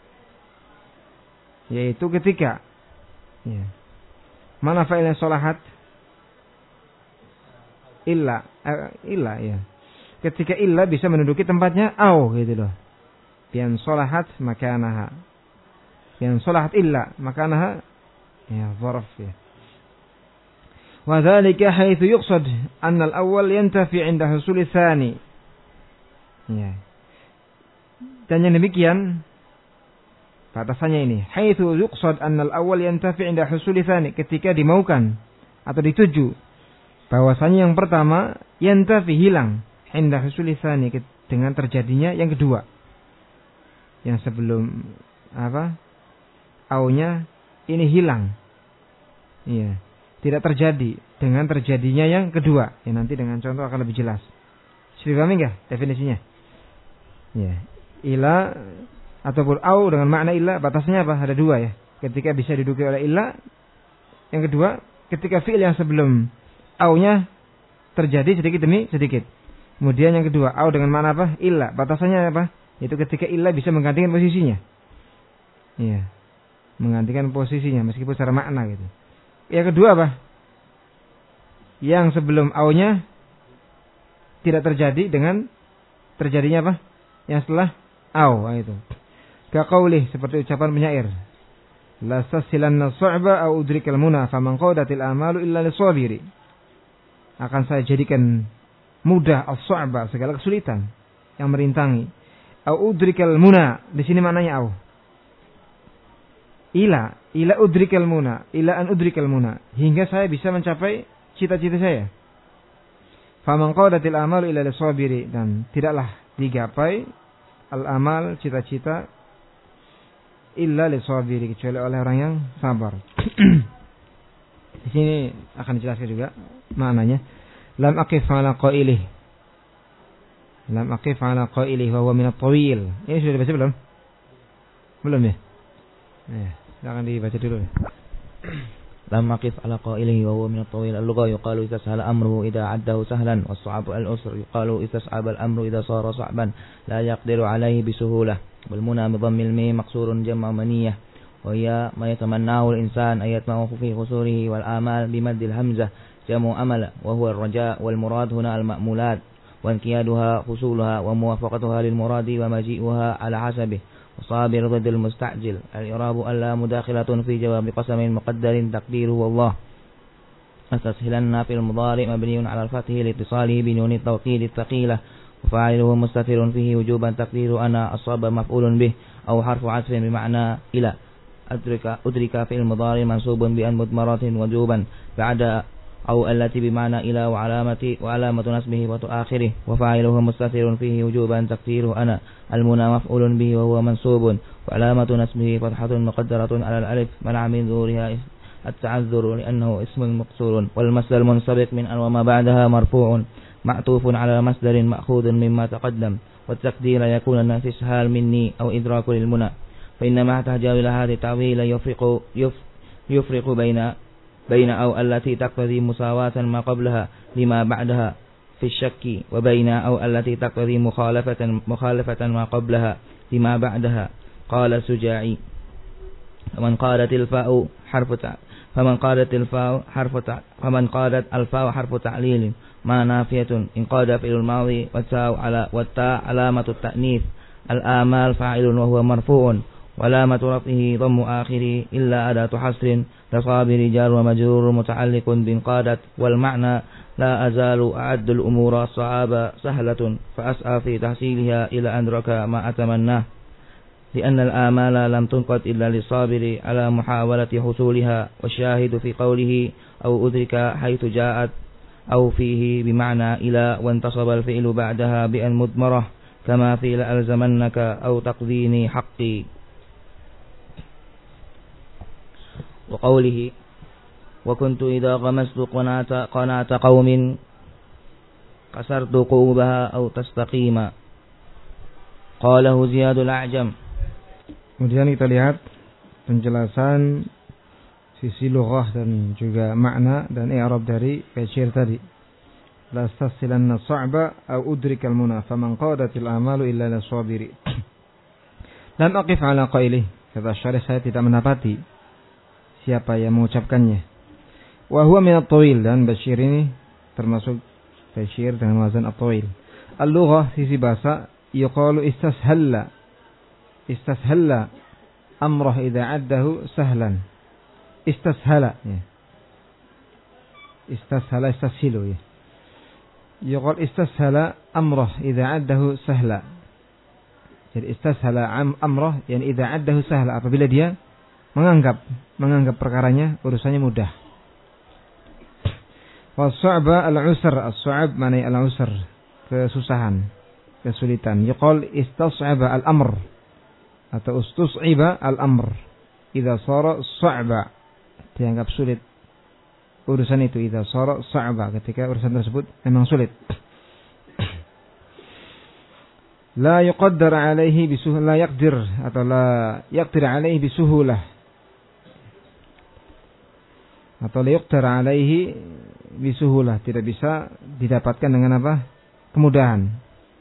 yaitu ketika ya. Mana fa'ilnya salahat? Illa, eh, illa ya. Ketika illa bisa menduduki tempatnya au gitu loh. Bian salahat makanaha. Bian salahat illa makanaha ya dzarf ya. Wa dzalika haitsu yuqsad anna al-awwal yantafi 'inda husul tsani. Ya. Dan yang demikian batasannya ini, haitsu yuqsad anna al-awwal yantafi 'inda husul tsani, ketika dimaukan atau dituju bahwasanya yang pertama yantafi hilang, indah husuli tsani, dengan terjadinya yang kedua. Yang sebelum apa? Aunya ini hilang. Iya, tidak terjadi dengan terjadinya yang kedua. Ya, nanti dengan contoh akan lebih jelas. Sudah paham enggak definisinya? Ya, ila ataupun au dengan makna ila batasnya apa? Ada dua ya. Ketika bisa diduduki oleh ila. Yang kedua, ketika fi'il yang sebelum au-nya terjadi sedikit demi sedikit. Kemudian yang kedua, au dengan mana apa? Illa. Batasannya apa? Itu ketika illa bisa menggantikan posisinya. Iya. Menggantikan posisinya meskipun secara makna gitu. Yang kedua apa? Yang sebelum au-nya tidak terjadi dengan terjadinya apa? Yang setelah au, itu. Ka qaulih, seperti ucapan penyair. La sasilanna su'ba au udrikal muna faman qadatil amalu illa lisabiri. Akan saya jadikan mudah as-su'ba, segala kesulitan yang merintangi. Au udrikal muna, di sini maknanya au. Ila, ila udrikal muna, ila an udrikal muna, hingga saya bisa mencapai cita-cita saya. Faman qadatil amalu illa lisabiri, dan tidaklah digapai al-amal, cita-cita, illa lisabiri, kecuali oleh orang yang sabar. Di sini akan dijelaskan juga maknanya. Lam aqif ala qailih. Lam aqif ala qailihi wa huwa min at-tawil. Ini sudah dibaca belum? Belum ya? Ya, silakan dibaca dulu. Lam aqif ala qailihi wa huwa min at-tawil. Al-lugha yuqalu idza sahala amruhu idza addahu sahlan, was-sa'ab al-usr yuqalu idza sa'aba al-amru idza sara sa'ban la yaqdiru alayhi bisuhulah. Wal muna bi dhammil mim maqsurun jam'a maniyah. Wa hiya ma yatamannahu al-insan ayatma'u fi husurihi wal amal bi maddil hamzah jam'u amala wa huwa ar-raja' wal murad huna al-ma'mulat wa inqiyaduha husuluha wa muwafaqatuha lil muradi wa maji'uha ala hasabih. وصابر ضد المستعجل. الإعراب ألا مداخلة في جواب قسم مقدر تقديره والله. استسهلن في المضارع مبني على الفتح لاتصاله بنون التوكيد الثقيلة وفاعله مستتر فيه وجوبا تقدير أنا أصاب مفعول به أو حرف عطف بمعنى إلى. أدرك أدرك في المضارع منصوب بأن مضمرة وجوبا بعد أو التي بمعنى إلى وعلامة وعلامة نسبه وآخره وفاعله مستتر فيه وجوبا تقديره أنا. المنى مفعول به وهو منصوب وعلامة نسبه فتحة مقدرة على الألف منع من ظهورها التعذر لأنه اسم مقصور. والمصدر المنسبق من أن وما بعدها مرفوع معطوف على مصدر مأخوذ مما تقدم والتقدير يكون استسهال مني أو إدراك للمنى. فإنما احتاج إلى هذه التعويل يفرق يفرق بين بين أو التي تقتضي مساواة ما قبلها لما بعدها في الشك وبين أو التي تقتضي مخالفة مخالفة ما قبلها لما بعدها. قال السجاعي فمن قالت الفاء حرف فمن قالت الفاء حرف فمن قالت الفاء حرف تعليل ما نافية إن قاد فعل الماضي والتاء على والتاء علامة التأنيث. الآمال فاعل وهو مرفوع وعلامة رفعه ضم آخره إلا أداة حصر لصابر جار ومجرور متعلق بإن قادت. والمعنى لا أزال أعد الأمور الصعاب سهلة فأسعى في تحصيلها إلى أن أدرك ما أتمناه لأن الآمال لم تنقض إلا للصابر على محاولة حصولها. والشاهد في قوله أو أدرك حيث جاءت أو فيه بمعنى إلى وانتصب الفعل بعدها بأن مضمرة كما في لألزمنك أو تقضيني حقي. وقوله وكنت إذا غمست قناة قناة قوم كسرت قوبها أو تستقيم. قاله زياد الأعجم. Kemudian kita lihat penjelasan sisi lughah dan juga makna dan i'rab dari syair tadi. La stasilanna sa'ba aw udrikal muna faman qadatil amalu illa lis-sabiri. Lam aqif ala qailih. Kata syarih, saya tidak mendapati siapa yang mengucapkannya. Wa huwa min at-tawil, dan Bashir ini termasuk Bashir dengan wazan at-tawil. Al-lughah sisi bahasa yuqalu istashalla. Istashalla amrah idza addahu sahlan. Istashala ya. Istashala istashilu ya. Yuqal istashala amrah idza addahu sahla. Jadi istashala am amrah yani idza addahu sahla, apabila dia menganggap menganggap perkaranya urusannya mudah. Was-su'ba al-usr, as-su'ab mana al-usr, kesusahan, kesulitan. Yuqal istas'aba al-amr atau ustus'iba al-amr idza sara su'ba, dianggap sulit urusan itu. Idza sara su'ba, ketika urusan tersebut memang sulit. La yuqaddar alaihi bisuhlah, la yaqdir atau la yaqdir alaihi bisuhulah, atau la yuqtar alaihi bisuhulah, tidak bisa didapatkan dengan apa? Kemudahan.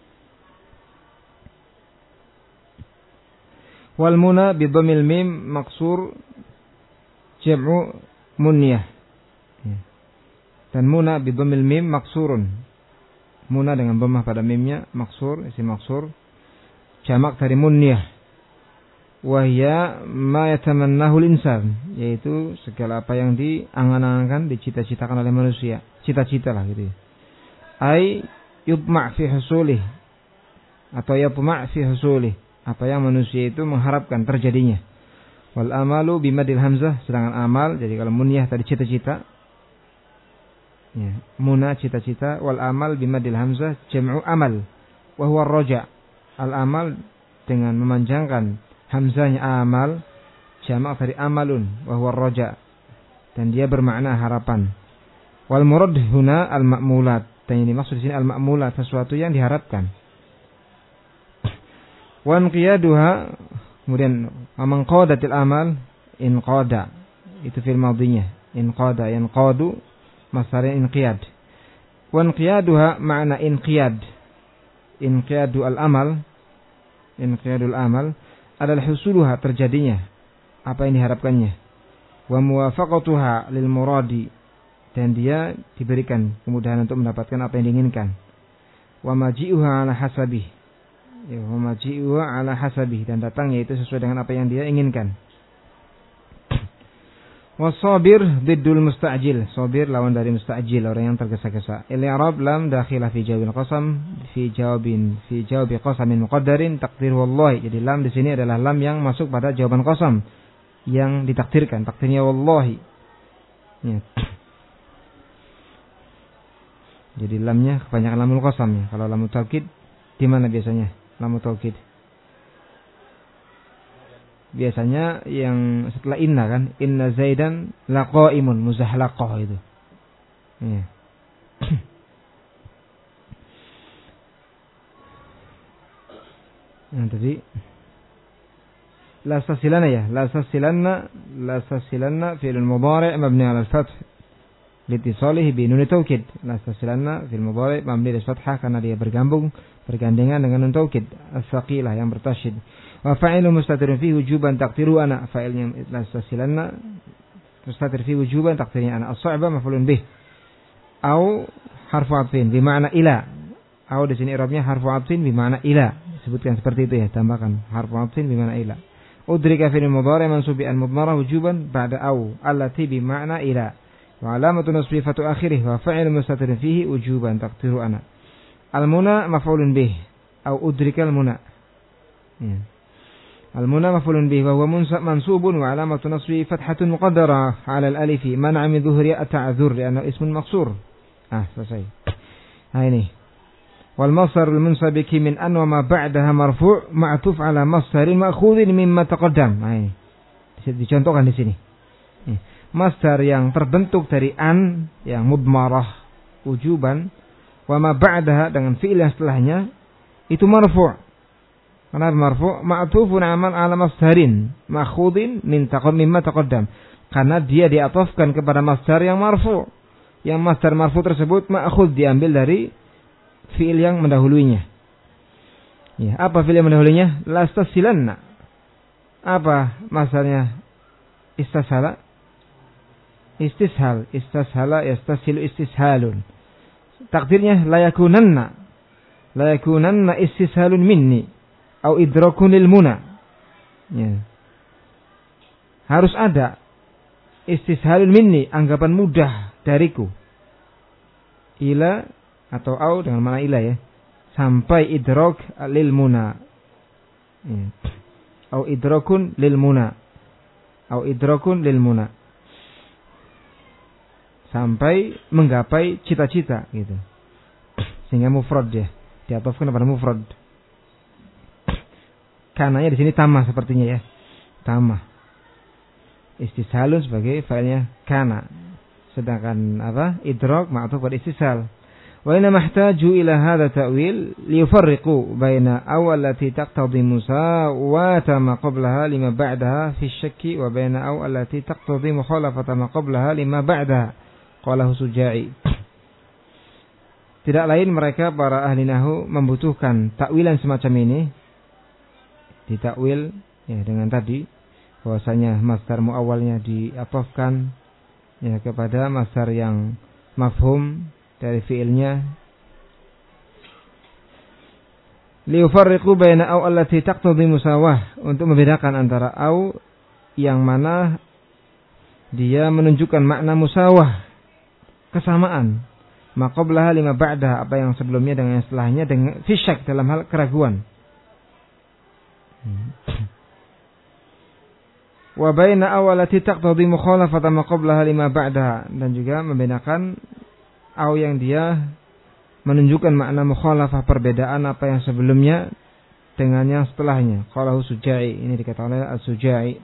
Wal muna bi dhammil mim maqsur jam'u munyah. Dan muna bi dhammil mim maqsurun. Muna dengan dhammah pada mimnya, maksur, isim maksur, jamak dari munyah. Wa hiya ma yatamannahu al-insan, yaitu segala apa yang diangan-angankan, dicita-citakan oleh manusia. Cita-cita lah gitu ya. Ai yubma' fi husulih, atau yubma' fi husulih, apa yang manusia itu mengharapkan terjadinya. Wal amalu bimadil hamzah, sedangkan amal, jadi kalau munyah tadi cita-cita, ya, muna cita-cita, wal amal bimadil hamzah jam'u amal wa huwa ar-raja'. Al amal dengan memanjangkan hamzahnya amal, jamak dari amalun wa huwa ar-raja', dan dia bermakna harapan. Wal murad huna al ma'mulat, dan ini maksud di sini al ma'mulat, sesuatu yang diharapkan. Wa inqiyaduha, kemudian amanqadatil amal inqada, itu fil madhinya. Inqada yanqadu masdarnya inqiyad. Wa inqiyaduha makna inqiyad. Inqiyadu al-amal, inqiyadul amal adalah husuluha, terjadinya apa yang diharapkannya. Wa muwafaqatuha lil muradi, dan dia diberikan kemudahan untuk mendapatkan apa yang diinginkan. Wa maji'uha ala hasabih, ya, wa maji'uha ala hasabih, dan datangnya itu sesuai dengan apa yang dia inginkan. Wasabir diddul musta'jil. Sabir lawan dari musta'jil, orang yang tergesa-gesa. Al-i'rab lam dakhilah fi jawabil qasam fi jawabin fi jawabi qasamin muqaddarin taqdir wallahi. Jadi lam di sini adalah lam yang masuk pada jawaban qasam yang ditakdirkan, takdirnya wallahi. Ya. Jadi lamnya kebanyakan lamul qasam ya. Kalau lamul taukid di mana biasanya? Lamul taukid biasanya yang setelah inna kan, inna zaidan laqaimun, muzahlaqah itu. Ya. Nah, tadi la tasilanna ya, la tasilanna, la tasilanna fi'il mudhari' mabni 'ala al-fath litisalihi bi nun taukid. La tasilanna fi'il mudhari' mabni 'ala al-fathah karena dia bergabung, bergandengan dengan nun taukid as-saqilah yang bertasyid. Wa fa'ilu mustatirun fi wujuban taqdiru ana, fa'ilnya la tasilanna mustatir fi wujuban taqdirnya ana, as-sa'ba maf'ulun bih, au harfu 'atfin bi ma'na ila, au di sini i'rabnya harfu 'atfin bi ma'na ila, sebutkan seperti itu ya, tambahkan harfu 'atfin bi ma'na ila. Udrika fi'il mudhari' mansub bi al-mudmarah wujuban ba'da au allati bi ma'na ila, wa 'alamatu nasbi fatu akhirih, wa fa'ilu mustatirun fihi wujuban taqdiru ana. Al-muna maf'ulun bih, au udrika al-muna. Ya. Al-muna maf'ulun bih wa huwa mansubun wa 'alamatu nasbi fathatun muqaddarah 'ala al-alif man'a min dhuhri at-ta'dzur li'annahu ismun maqsur. Ah, selesai. Nah ini. Wal masdar al-munsabiki min an wa ma ba'daha marfu' ma'tuf 'ala masdarin ma'khudhin mimma taqaddam. Nah ini. Dicontohkan di sini. Masdar yang terbentuk dari an yang mudmarah wujuban, wa ma ba'daha dengan fi'il yang setelahnya itu marfu'. Kenapa marfu'? Ma'tufun amal ala masdarin ma'khudhin min taqaddam mimma taqaddam. Karena dia diatofkan kepada masdar yang marfu'. Yang masdar marfu' tersebut ma'khudh, diambil dari fi'il yang mendahulunya. Ya, apa fi'il yang mendahulunya? Lastasilanna. Apa masdarnya? Istashala. Istishal, istashala yastasilu istishalun. Takdirnya la yakunanna. La yakunanna istishalun minni. Au idrakun lil muna. Ya. Harus ada istishalun minni, anggapan mudah dariku. Ila atau au dengan mana ila ya. Sampai idrak lil muna. Ya. Au idrakun lil muna. Au idrakun lil muna. Sampai menggapai cita-cita gitu. Sehingga mufrad ya. Diatofkan kepada mufrad. Kananya di sini tamah sepertinya ya. Tamah. Istishalun sebagai fa'ilnya kana. Sedangkan apa? Idrak ma'tuf pada istishal. Wa inna mahtaju ila hadha ta'wil liyufarriqu baina aw allati taqtadi musawata ma qablaha lima ba'daha fi syakki wa baina aw allati taqtadi mukhalafata ma qablaha lima ba'daha. Qalahu Suja'i. Tidak lain mereka para ahli nahwu membutuhkan takwilan semacam ini. Ditakwil ya dengan tadi bahwasanya masdar muawwalnya diatofkan ya kepada masdar yang mafhum dari fiilnya. Liufarriqu baina aw allati taqtadi musawah, untuk membedakan antara aw yang mana dia menunjukkan makna musawah, kesamaan, maqablaha lima ba'daha, apa yang sebelumnya dengan yang setelahnya, dengan fisyak dalam hal keraguan. Wa baina awalati taqtadi mukhalafata ma qablaha lima ba'daha, dan juga membedakan aw yang dia menunjukkan makna mukhalafah, perbedaan apa yang sebelumnya dengan yang setelahnya. Qalahu Suja'i, ini dikatakan oleh As-Suja'i.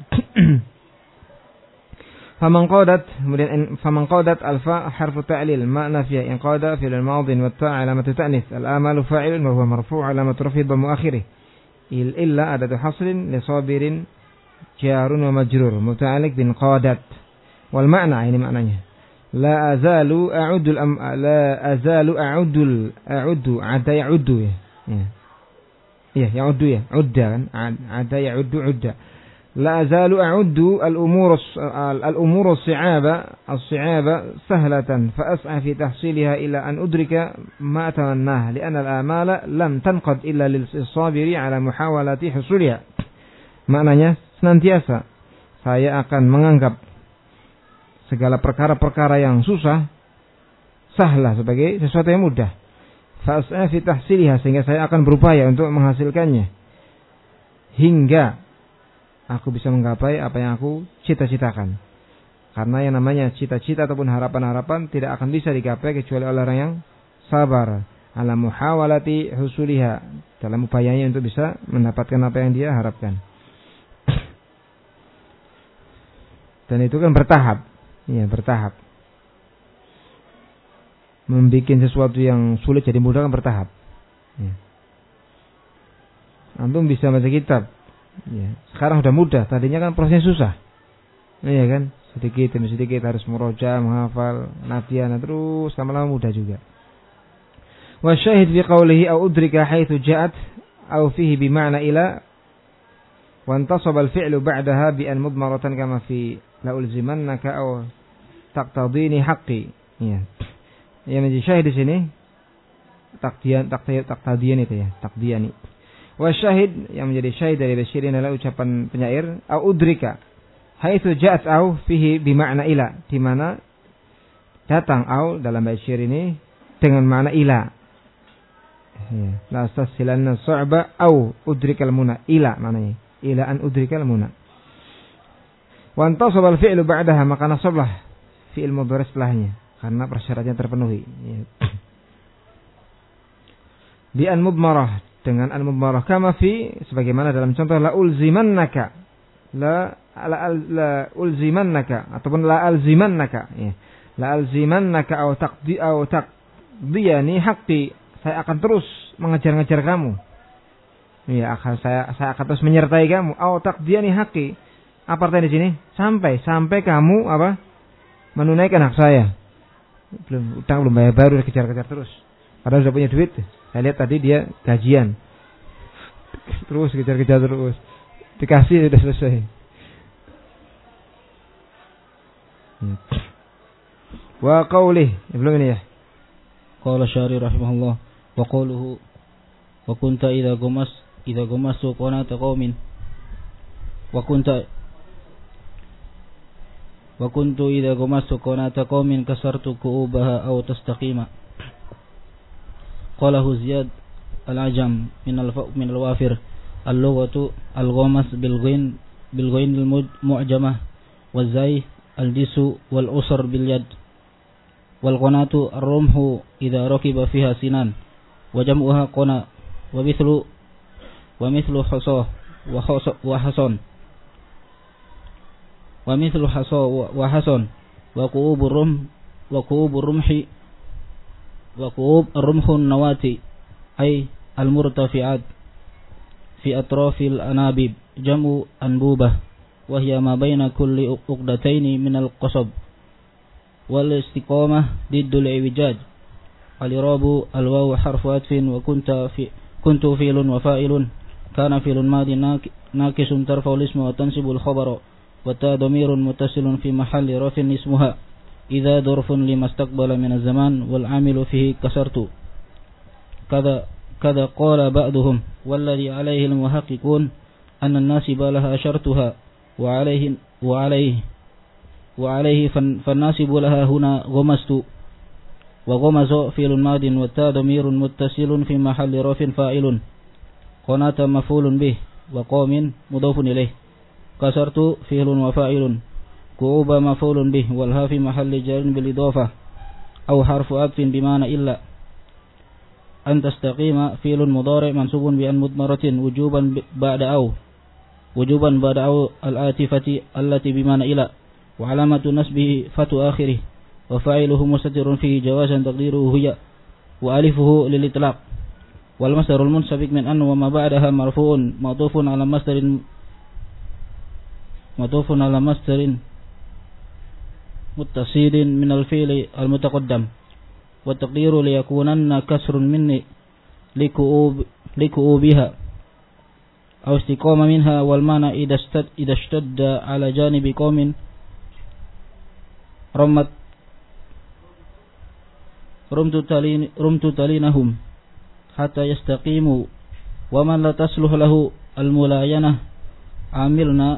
Faman qadat, kemudian faman qadat alfa harfu ta'lil ma nafiya in qada fi'l al-madhi wa ta'a alamatu ta'nits al-amalu fa'ilun wa huwa marfu' alamatu raf'i dhammu akhirih. Il illa adatu hasrin li sabirin jarun wa majrur muta'alliq bin qadat. Wal ma'na, ini maknanya. La azalu a'udul am la azalu a'udul a'udu ada ya'udu ya. Ya. Iya, ya'udu ya. Udda kan? Ada ya'udu udda. La azalu a'uddu al-umur al-umur as-si'aba as-si'aba sahlatan fa as'a fi tahsilha ila an udrika ma atawannah li'anna al-amala lam tanqad illa lis-sabiri ala muhawalati husuliha. Maknanya senantiasa saya akan menganggap segala perkara-perkara yang susah sahlah sebagai sesuatu yang mudah. Fa as'a fi tahsilha, sehingga saya akan berupaya untuk menghasilkannya hingga aku bisa menggapai apa yang aku cita-citakan. Karena yang namanya cita-cita ataupun harapan-harapan tidak akan bisa digapai kecuali oleh orang yang sabar ala muhawalati husuliha, dalam upayanya untuk bisa mendapatkan apa yang dia harapkan. Dan itu kan bertahap. Iya, bertahap. Membikin sesuatu yang sulit jadi mudah kan bertahap. Ya. Antum bisa baca kitab. Ya. Sekarang sudah mudah, tadinya kan prosesnya susah. Iya kan? Sedikit demi sedikit harus murojaah, menghafal, latihan, terus lama-lama mudah juga. Wa syahid fi qawlihi aw udrika haitsu ja'at aw fihi bi ma'na ila wa intasaba al-fi'lu ba'daha bi an mudmaratan kama fi la ulzimannaka aw taqtadini haqqi. Ya. Yang menjadi syahid di sini takdian takdian taktadian itu ya, takdiani. Wa syahid, yang menjadi syahid dari basyirin adalah ucapan penyair au udrika haitsu ja'at au fihi bi ma'na ila, di mana datang au dalam basyir ini dengan makna ila. Ya, la tasilanna su'ba au udrikal muna, ila maknanya, ila an udrikal muna. Wa antasaba al-fi'lu ba'daha, maka nasablah fi'il mudhari setelahnya karena persyaratnya terpenuhi. Ya. Bi an mudmarah, dengan an mudmarah kama fi, sebagaimana dalam contoh la ulzimannaka, la la, la ulzimannaka ataupun la alzimannaka, ya. La alzimannaka au taqdi au taqdiyani haqqi, saya akan terus mengejar-ngejar kamu. Ya, akan saya saya akan terus menyertai kamu. Au taqdiyani haqqi, apa artinya di sini? Sampai sampai kamu apa? Menunaikan hak saya. Belum utang belum bayar, baru kejar-kejar terus. Padahal sudah punya duit. Saya lihat tadi dia gajian. Terus kejar-kejar terus. Dikasih sudah selesai. Wa qaulih, belum ini ya. Qala Syari rahimahullah wa qawluhu wa kunta idza gumas idza gumasu qanata qaumin wa kunta wa kuntu idza gumasu qanata qaumin kasartu ku'ubaha aw tastaqima. Qalahu Ziyad al-Ajam min al-fa' min al-wafir al-lughatu al-ghamas bil-ghain bil-ghain al-mu'jamah wa zai al-disu wal-usr bil-yad wal-qanatu ar-rumhu idza rakiba fiha sinan wa jam'uha qana wa mithlu wa mithlu hasa wa hasa wa hasan wa mithlu hasa wa hasan wa qu'ubur rum wa qu'ubur rumhi wa qu'ub ar-rumhun nawati ay al-murtafi'at fi atrafil anabib jam'u anbubah wa hiya ma baina kulli uqdataini min al-qasab wal istiqamah diddul iwijaj al-irabu al-wawu harfu atfin wa kunta fi kuntu fi'lun wa fa'ilun kana fi'lun madi naqisun tarfa'u al-isma wa tansibu al-khabara wa ta dhamirun muttasilun fi mahalli rafin ismuha idza dhurfun limastaqbala min az-zaman wal 'amilu fihi kasartu kada kada qala ba'duhum walladhi 'alayhi al-muhaqqiqun anna an-nasiba laha ashartuha wa 'alayhi wa 'alayhi wa 'alayhi fan-nasibu laha huna ghamastu wa ghamazu fi'lun madin wa ta dhamirun muttasilun fi mahalli rafin fa'ilun qanata maf'ulun bih wa qamin mudhafun ilayh kasartu fi'lun wa fa'ilun ku'uba maf'ulun bih wal ha fi mahalli jarrin bil idafah aw harfu atfin bimana illa an tastaqima fi'lun mudhari' mansubun bi an mudmaratin wujuban ba'da aw wujuban ba'da aw al atifati allati bimana ila wa alamatu nasbihi fatu akhirih wa fa'iluhu mustatirun fihi jawazan taqdiruhu hiya wa alifuhu lil itlaq والمصدر المنسبق من أن وما بعدها مرفوع معطوف على مصدر معطوف على مصدر متصل من الفعل المتقدم والتقدير ليكونن كسر مني لكؤوب لكؤوبها أو استقامة منها والمعنى إذا اشتد, إذا اشتد على جانب قوم رمت رمت تلين رمت تلينهم حتى يستقيموا ومن لا تصلح له الملاينة عملنا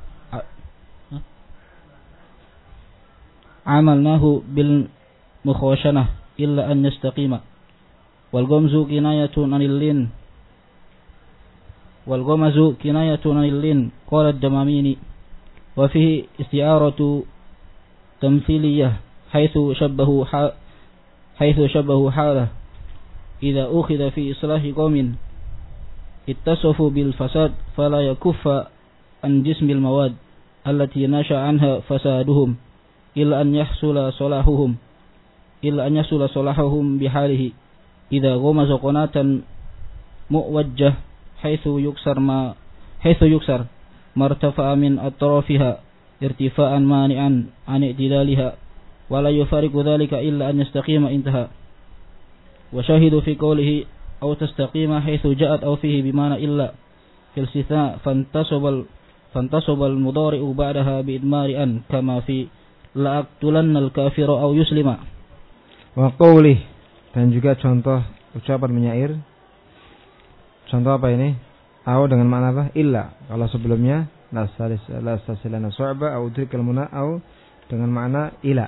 عملناه بالمخوشنة إلا أن يستقيم والغمز كناية عن اللين والغمز كناية عن اللين قال الدماميني وفيه استعارة تمثيلية حيث شبه حيث شبه حاله إذا أخذ في إصلاح قوم اتصفوا بالفساد فلا يكف عن جسم المواد التي نشأ عنها فسادهم إلا أن يحصل صلاحهم إلا أن يحصل صلاحهم بحاله إذا غمز قناة مؤوجة حيث يكسر ما حيث يكسر ما ارتفع من أطرافها ارتفاعا مانعا عن اعتدالها ولا يفارق ذلك إلا أن يستقيم انتهى وشاهد في قوله أو تستقيم حيث جاءت أو فيه بمعنى إلا في الاستثناء فانتصب فانتصب المضارع بعدها بإدمار أن كما في لأقتلن الكافر أو يسلم. وقوله dan juga contoh ucapan menyair. Contoh apa ini? Au dengan makna apa? Illa. Kalau sebelumnya la salis la sasilana su'ba au drikal muna au dengan makna ila.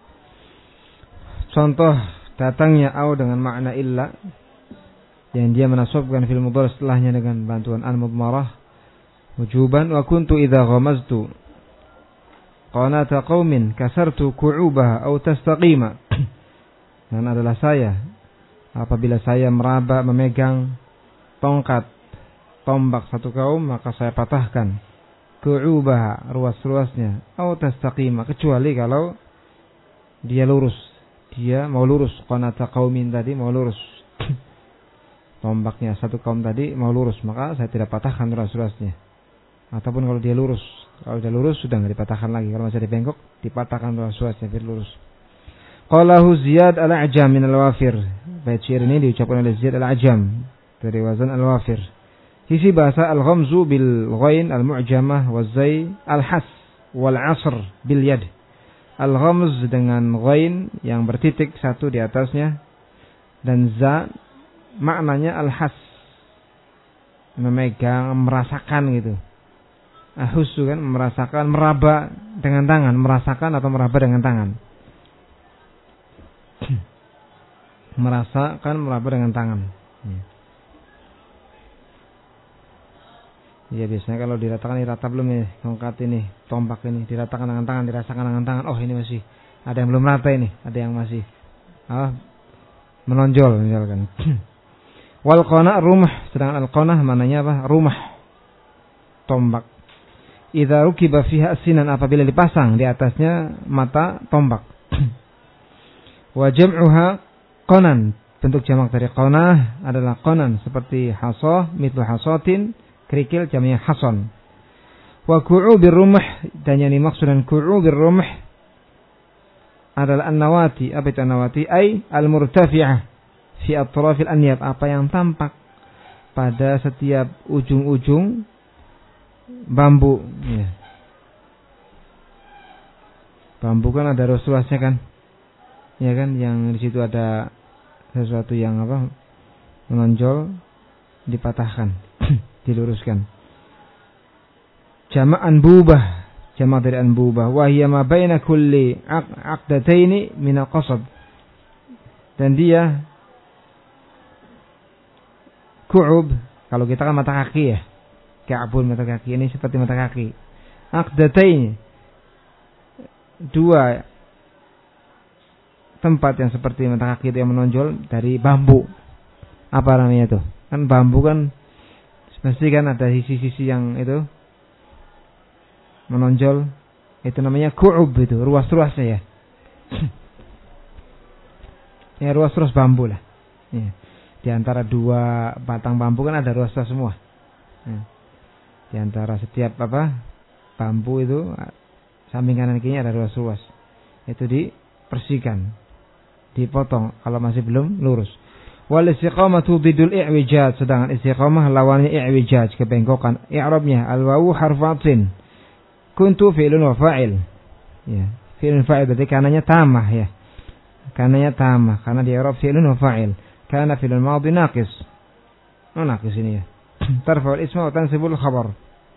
Contoh datangnya au dengan makna illa yang dia menasabkan fil mudhari setelahnya dengan bantuan an mudmarah wujuban wa kuntu idza ghamaztu qanata qaumin kasartu ku'ubaha au tastaqima. Dan adalah saya apabila saya meraba memegang tongkat tombak satu kaum maka saya patahkan ku'ubaha ruas-ruasnya au tastaqima kecuali kalau dia lurus, dia mau lurus. Qanata qaumin tadi mau lurus tombaknya satu kaum tadi mau lurus maka saya tidak patahkan ruas-ruasnya. Ataupun kalau dia lurus, kalau dia lurus sudah tidak dipatahkan lagi. Kalau masih dibengkok dipatahkan ruas-ruasnya biar lurus. Qalahu Ziyad al-A'jam min al-Wafir. Bait syair ini diucapkan oleh Ziyad al-A'jam dari wazan al-Wafir. Sisi bahasa al-ghamzu bil ghain al-mu'jamah wa zai al-has wal 'asr bil yad. Al-ghamz dengan ghain yang bertitik satu di atasnya dan za maknanya al-has memegang, merasakan gitu. Ahussu kan merasakan, meraba dengan tangan, merasakan atau meraba dengan tangan. Merasakan, meraba dengan tangan. Ya biasanya kalau diratakan dirata belum ya, tongkat ini, tombak ini diratakan dengan tangan, dirasakan dengan tangan. Oh ini masih ada yang belum rata ini, ada yang masih ah, menonjol misalkan. Wal qana rumah, sedangkan al qanah mananya apa? Rumah, tombak. Idza rukiba fiha asinan apabila dipasang di atasnya mata tombak. Wa jam'uha qanan, bentuk jamak dari qanah adalah qanan seperti hasah, mithlu hasatin, kerikil jamnya hason. Wa ku'ubir rumah, dan yang dimaksud dengan ku'ubir rumah adalah an-nawati. Apa itu an-nawati? Ay al-murtafi'ah fi atrafil anyab, apa yang tampak pada setiap ujung-ujung bambu. Ya. Bambu kan ada ruas-ruasnya kan, ya kan, yang di situ ada sesuatu yang apa menonjol, dipatahkan, diluruskan. Jamak anbubah, jamak dari anbubah. Wa hiya ma baina kulli aqdataini min al-qasab. Dan dia ku'ub, kalau kita kan mata kaki ya. Ka'bun mata kaki, ini seperti mata kaki. Aqdataini, dua tempat yang seperti mata kaki itu yang menonjol dari bambu. Apa namanya itu? Kan bambu kan mesti kan ada sisi-sisi yang itu menonjol, itu namanya ku'ub, itu ruas-ruasnya ya. Ya ruas-ruas bambu lah. Ya. Di antara dua batang bambu kan ada ruas-ruas semua. Nah, di antara setiap apa bambu itu samping kanan kirinya ada ruas-ruas. Itu dibersihkan, dipotong kalau masih belum lurus. Wal istiqamatu bidul i'wijaj, sedangkan istiqamah lawannya i'wijaj, kebengkokan. I'rabnya al-wawu harfu atfin. Kuntu fi'lun wa fa'il. Ya, fi'lun fa'il berarti kanannya tamah ya. Kanannya tamah karena di i'rab fi'lun wa fa'il. Kana fi'lun madhi naqis. Oh, naqis ini ya. Tarfa'ul isma wa tansibul khabar.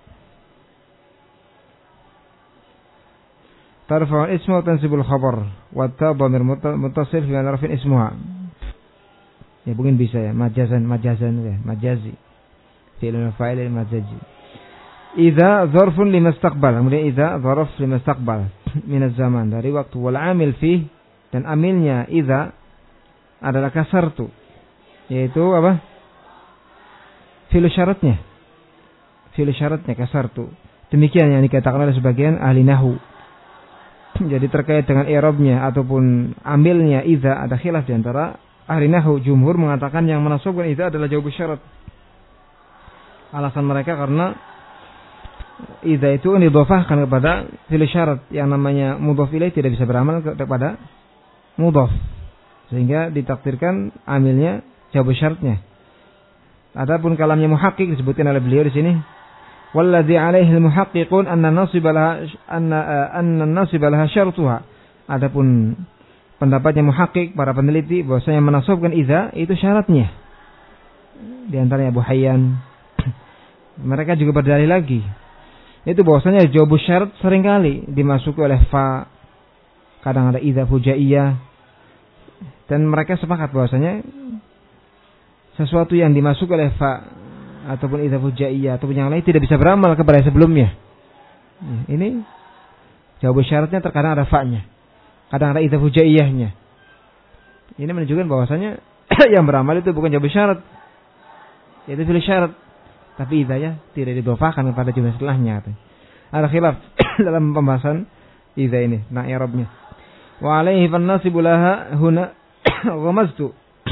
Tarfa'ul isma wa tansibul khabar. Wa ta dhamir muttasil fi rafin ismuha. Ya mungkin bisa ya, majazan, majazan ya, majazi. Fi'lun fa'il majazi. Idza dzarfun limastaqbal, kemudian idza dzarf limastaqbal min az-zaman, dari waktu. Wal 'amil fi, dan amilnya idza adalah kasartu, yaitu apa? Fi'il syaratnya. Fi'il syaratnya kasartu. Demikian yang dikatakan oleh sebagian ahli nahwu. Jadi terkait dengan i'rabnya ataupun amilnya idza ada khilaf di antara ahli nahwu. Jumhur mengatakan yang menasabkan itu adalah jawab syarat. Alasan mereka karena idza itu didhofahkan kepada fi'il syarat, yang namanya mudhof ilaih tidak bisa beramal kepada mudhof, sehingga ditakdirkan amilnya jawab syaratnya. Adapun kalamnya muhaqqiq disebutkan oleh beliau di sini, walladzi alaihi almuhaqqiqun anna nasiba laha anna anna nasiba laha syartuha. Adapun pendapatnya muhaqqiq, para peneliti, bahwasanya menasabkan idza itu syaratnya. Di antaranya Abu Hayyan. Mereka juga berdalil lagi. Itu bahwasanya jawab syarat seringkali dimasuki oleh fa. Kadang ada idza fujaiyah. Dan mereka sepakat bahwasanya sesuatu yang dimasuki oleh fa ataupun idza fujaiyah ataupun yang lain tidak bisa beramal kepada sebelumnya. Ini jawab syaratnya terkadang ada fa-nya. Kadang ada idza fujaiyahnya. Ini menunjukkan bahwasanya yang beramal itu bukan jawab syarat, itu fi'il syarat, tapi idzanya tidak didhofahkan kepada jumlah setelahnya. Ada khilaf dalam pembahasan idza ini, nah i'rabnya. Wa alaihi fan-nasibu laha huna ghamaztu.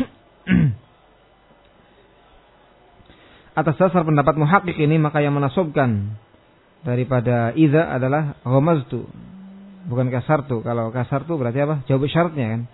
Atas dasar pendapat muhaqqiq ini, maka yang menasabkan daripada idza adalah ghamaztu, bukan kasartu. Kalau kasartu berarti apa? Jawab syaratnya kan.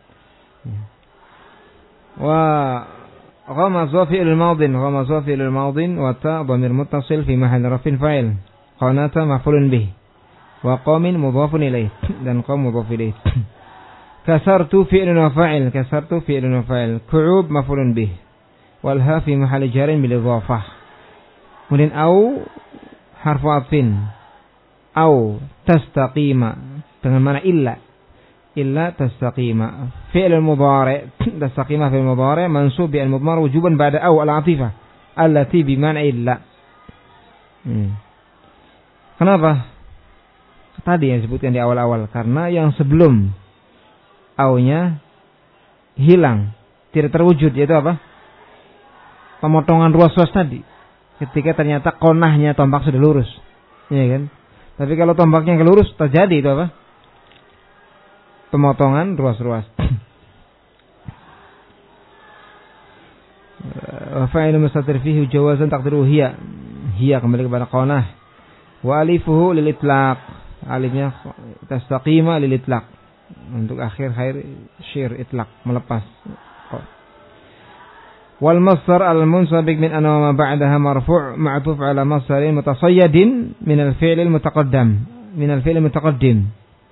Wa ghamaza fi'il madin, ghamaza fi'il madin wa ta dhamir muttasil fi mahall rafin fa'il. Qanata maf'ulun bih. Wa qamin mudhafun ilaih, dan qam mudhaf ilaih. Kasartu fi'lun wa fa'il, kasartu fi'lun wa fa'il. Ku'ub maf'ulun bih. Wal ha fi mahall jarin bil idhafah. Kemudian au harfu atfin. Au tastaqima, dengan mana illa. Illa tastaqima. Fi'l al-mudhari', tastaqima fi'l al-mudhari' mansub bi al-mudmar wujuban ba'da au al-'atifah allati bi man illa. Hmm. Kenapa? Tadi yang disebutkan di awal-awal, karena yang sebelum au-nya hilang, tidak terwujud, yaitu apa? Pemotongan ruas-ruas tadi. Ketika ternyata konahnya tombak sudah lurus. Iya kan? Tapi kalau tombaknya yang lurus, terjadi itu apa? Pemotongan ruas-ruas. Wa fa'ilu mustatir fihi jawazan taqdiruhu hiya. Hiya kembali kepada qanah. Wa alifuhu lil itlaq. Alifnya tastaqima lil itlaq. Untuk akhir khair syir itlaq, melepas. Wal masdar al munsabiq min anwa ma ba'daha marfu' ma'tuf 'ala masdarin mutasayyadin min al fi'l al mutaqaddam. Min al fi'l al mutaqaddim.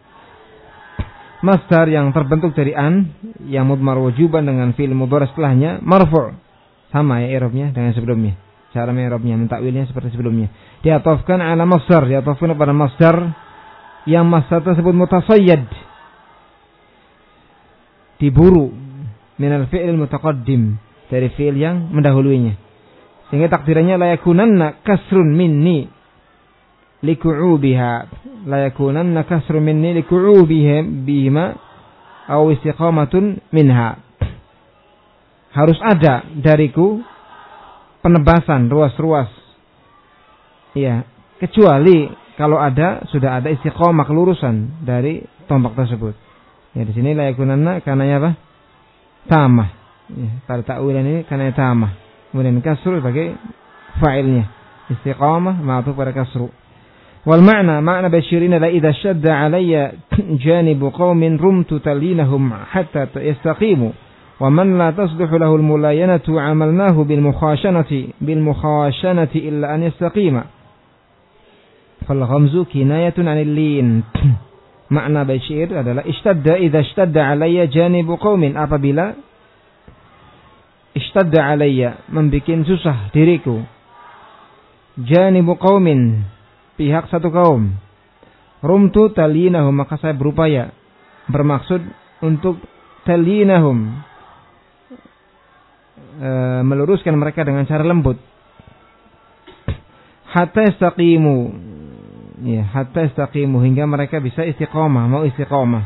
Masdar yang terbentuk dari an yang mudmar wujuban dengan fi'il mudhari setelahnya marfu', sama ya i'rabnya dengan sebelumnya. Cara i'rabnya mentakwilnya seperti sebelumnya. Diatofkan ala masdar, diatofkan pada masdar yang masdar tersebut mutasayyad, diburu, minal fi'il mutaqaddim, dari fi'il yang mendahuluinya. Sehingga takdirannya la yakunanna kasrun minni liku'ubiha, la yakunanna kasrun minni liku'ubihim bima aw istiqamatun minha. Harus ada dariku penebasan ruas-ruas. Iya, kecuali kalau ada sudah ada istiqamah, kelurusan dari tombak tersebut. Ya di sini la yakunanna karenanya apa? Tamah. Ya, pada ta'wilan ini karena tamah. Kemudian kasru sebagai fa'ilnya. Istiqamah ma'tuf pada kasru. Wal ma'na ma'na basyirina la idza shadda 'alayya janibu qaumin rumtu talinahum hatta yastaqimu wa man la tasluhu lahu al-mulayanatu 'amalnahu bil mukhashanati bil mukhashanati illa an yastaqima. Fal ghamzu kinayatun 'anil lin. Makna basyir adalah ishtadda idza ishtadda 'alayya janibu qaumin, apabila ishtadda 'alayya membikin susah diriku, janibu qaumin pihak satu kaum, rumtu talinahum maka saya berupaya, bermaksud untuk talinahum e, meluruskan mereka dengan cara lembut, hatta istaqimu, ya hatta istaqimu hingga mereka bisa istiqamah, mau istiqamah.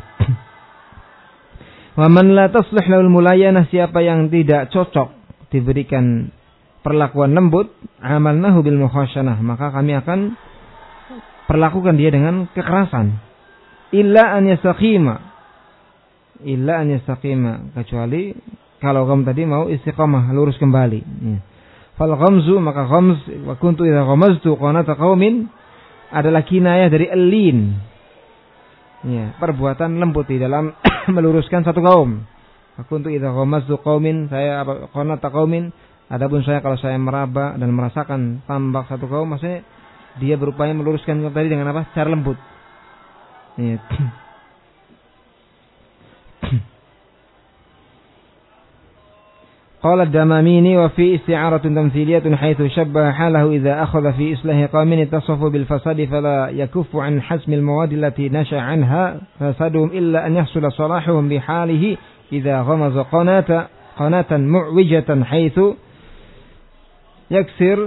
Wa man la taslih lahul mulayanah, siapa yang tidak cocok diberikan perlakuan lembut, amalnahu bil mukhasyanah, maka kami akan perlakukan dia dengan kekerasan. Illa an yastaqima, illa an yastaqima, kecuali kalau kamu tadi mau istiqamah, lurus kembali. Ya. Fal ghamzu, maka ghamz, wa kuntu idza ghamaztu qanata qaumin adalah kinayah dari al-lin. Ya, perbuatan lembut di dalam meluruskan satu kaum. Wa kuntu idza ghamaztu qaumin, saya qanata qaumin, adapun saya kalau saya meraba dan merasakan tambak satu kaum, maksudnya dia berupaya meluruskan tadi dengan apa? Cara lembut. Ya. Qala ad-Damamini wa fi isti'aratun tamthiliyatun haitsu shabbaha halahu idza akhadha fi islahi qaumin ittasafu bil fasadi fala yakuffu an hasmi al-mawad allati nasha anha fasaduhum illa an yahsula salahuhum bi halihi idza ghamaza qanata qanatan mu'wijatan haitsu yaksir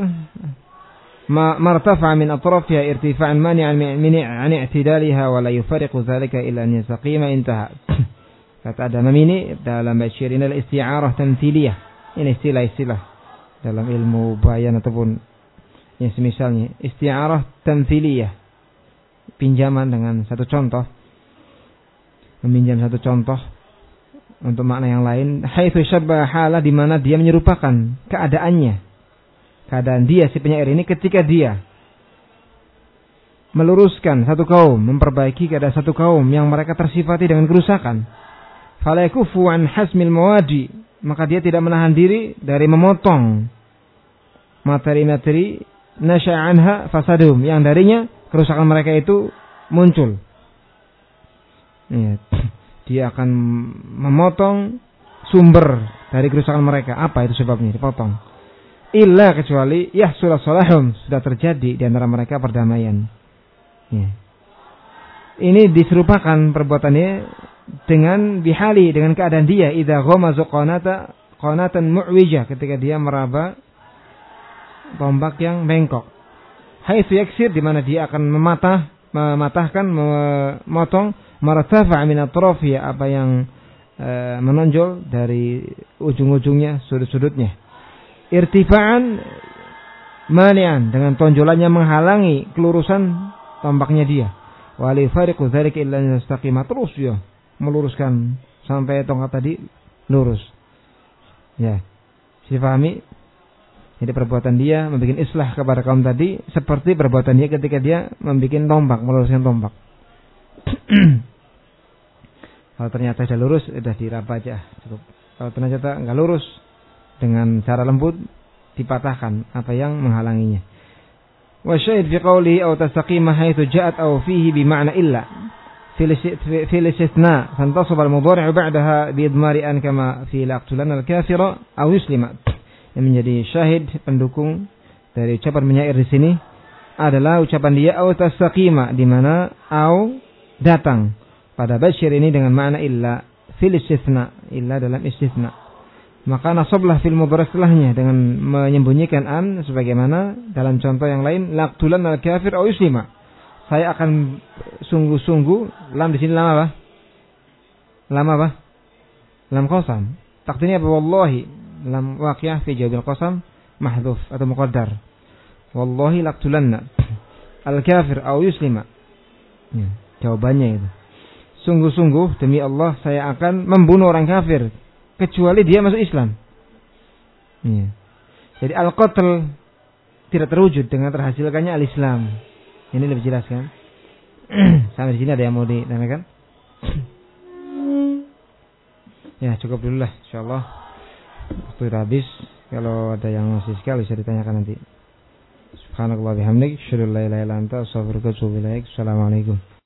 ما مرتفع من أطرافها ارتفاعا مانعا عن اعتدالها ولا يفرق ذلك إلا أن يستقيم. انتهى. Kata Adamam ini dalam Basyirin al-isti'arah tamthiliyah. Ini istilah-istilah dalam ilmu bayan ataupun yang semisalnya. Isti'arah tamthiliyah, pinjaman dengan satu contoh, meminjam satu contoh untuk makna yang lain. Haitsu syabbaha halah, di mana dia menyerupakan keadaannya, keadaan dia si penyair ini ketika dia meluruskan satu kaum, memperbaiki keadaan satu kaum yang mereka tersifati dengan kerusakan. Fala yakufu an hasmil mawadi, maka dia tidak menahan diri dari memotong materi-materi nasya'anha fasadum, yang darinya kerusakan mereka itu muncul. Ya, dia akan memotong sumber dari kerusakan mereka. Apa itu sebabnya dipotong? Illa, kecuali yahsul salahum, sudah terjadi di antara mereka perdamaian. Ya. Ini diserupakan perbuatannya dengan bihali, dengan keadaan dia idza ghamaza qanata qanatan mu'wijah, ketika dia meraba tombak yang bengkok. Haitsu yaksir, di mana dia akan mematah, mematahkan, memotong martafa' min atrafiya, apa yang e, menonjol dari ujung-ujungnya, sudut-sudutnya. Irtifa'an mani'an, dengan tonjolannya menghalangi kelurusan tombaknya dia. Wa li fariqu dzalika illa yastaqima, terus ya meluruskan sampai tongkat tadi lurus. Ya. Dipahami? Jadi perbuatan dia membuat islah kepada kaum tadi seperti perbuatan dia ketika dia membuat tombak, meluruskan tombak. Kalau ternyata sudah lurus, sudah diraba aja cukup. Kalau ternyata enggak lurus, dengan cara lembut dipatahkan apa yang menghalanginya. Wa syahid fi qawli aw tastaqima haitsu ja'at aw fihi bi ma'na illa fi al-istithna fantasab al-mudhari' ba'daha bi idmari an kama fi laqtulan al-kafira aw yuslima. Yang menjadi syahid pendukung dari ucapan penyair di sini adalah ucapan dia aw tastaqima, di mana aw datang pada basyir ini dengan makna illa fil istithna, illa dalam istithna. Maka nasablah fil mudhari' setelahnya dengan menyembunyikan an, sebagaimana dalam contoh yang lain, laqtulan al-kafir aw yuslima. Saya akan sungguh-sungguh, lam di sini lam apa? Lam apa? Lam qasam. Takdirnya apa? Wallahi, lam waqi'ah fi jawabil qasam mahdhuf atau muqaddar. Wallahi laqtulanna al-kafir aw yuslima. Ya, jawabannya itu. Sungguh-sungguh demi Allah saya akan membunuh orang kafir, kecuali dia masuk Islam. Ya. Jadi al-qatl tidak terwujud dengan terhasilkannya al-Islam. Ini lebih jelas kan? Sampai di sini ada yang mau ditanyakan? Ya, cukup dulu lah insyaallah. Waktu habis. Kalau ada yang masih sekali bisa ditanyakan nanti. Subhanallah bihamdik, asyhadu an la ilaha illa anta, astaghfiruka wa atubu ilaik. Assalamualaikum.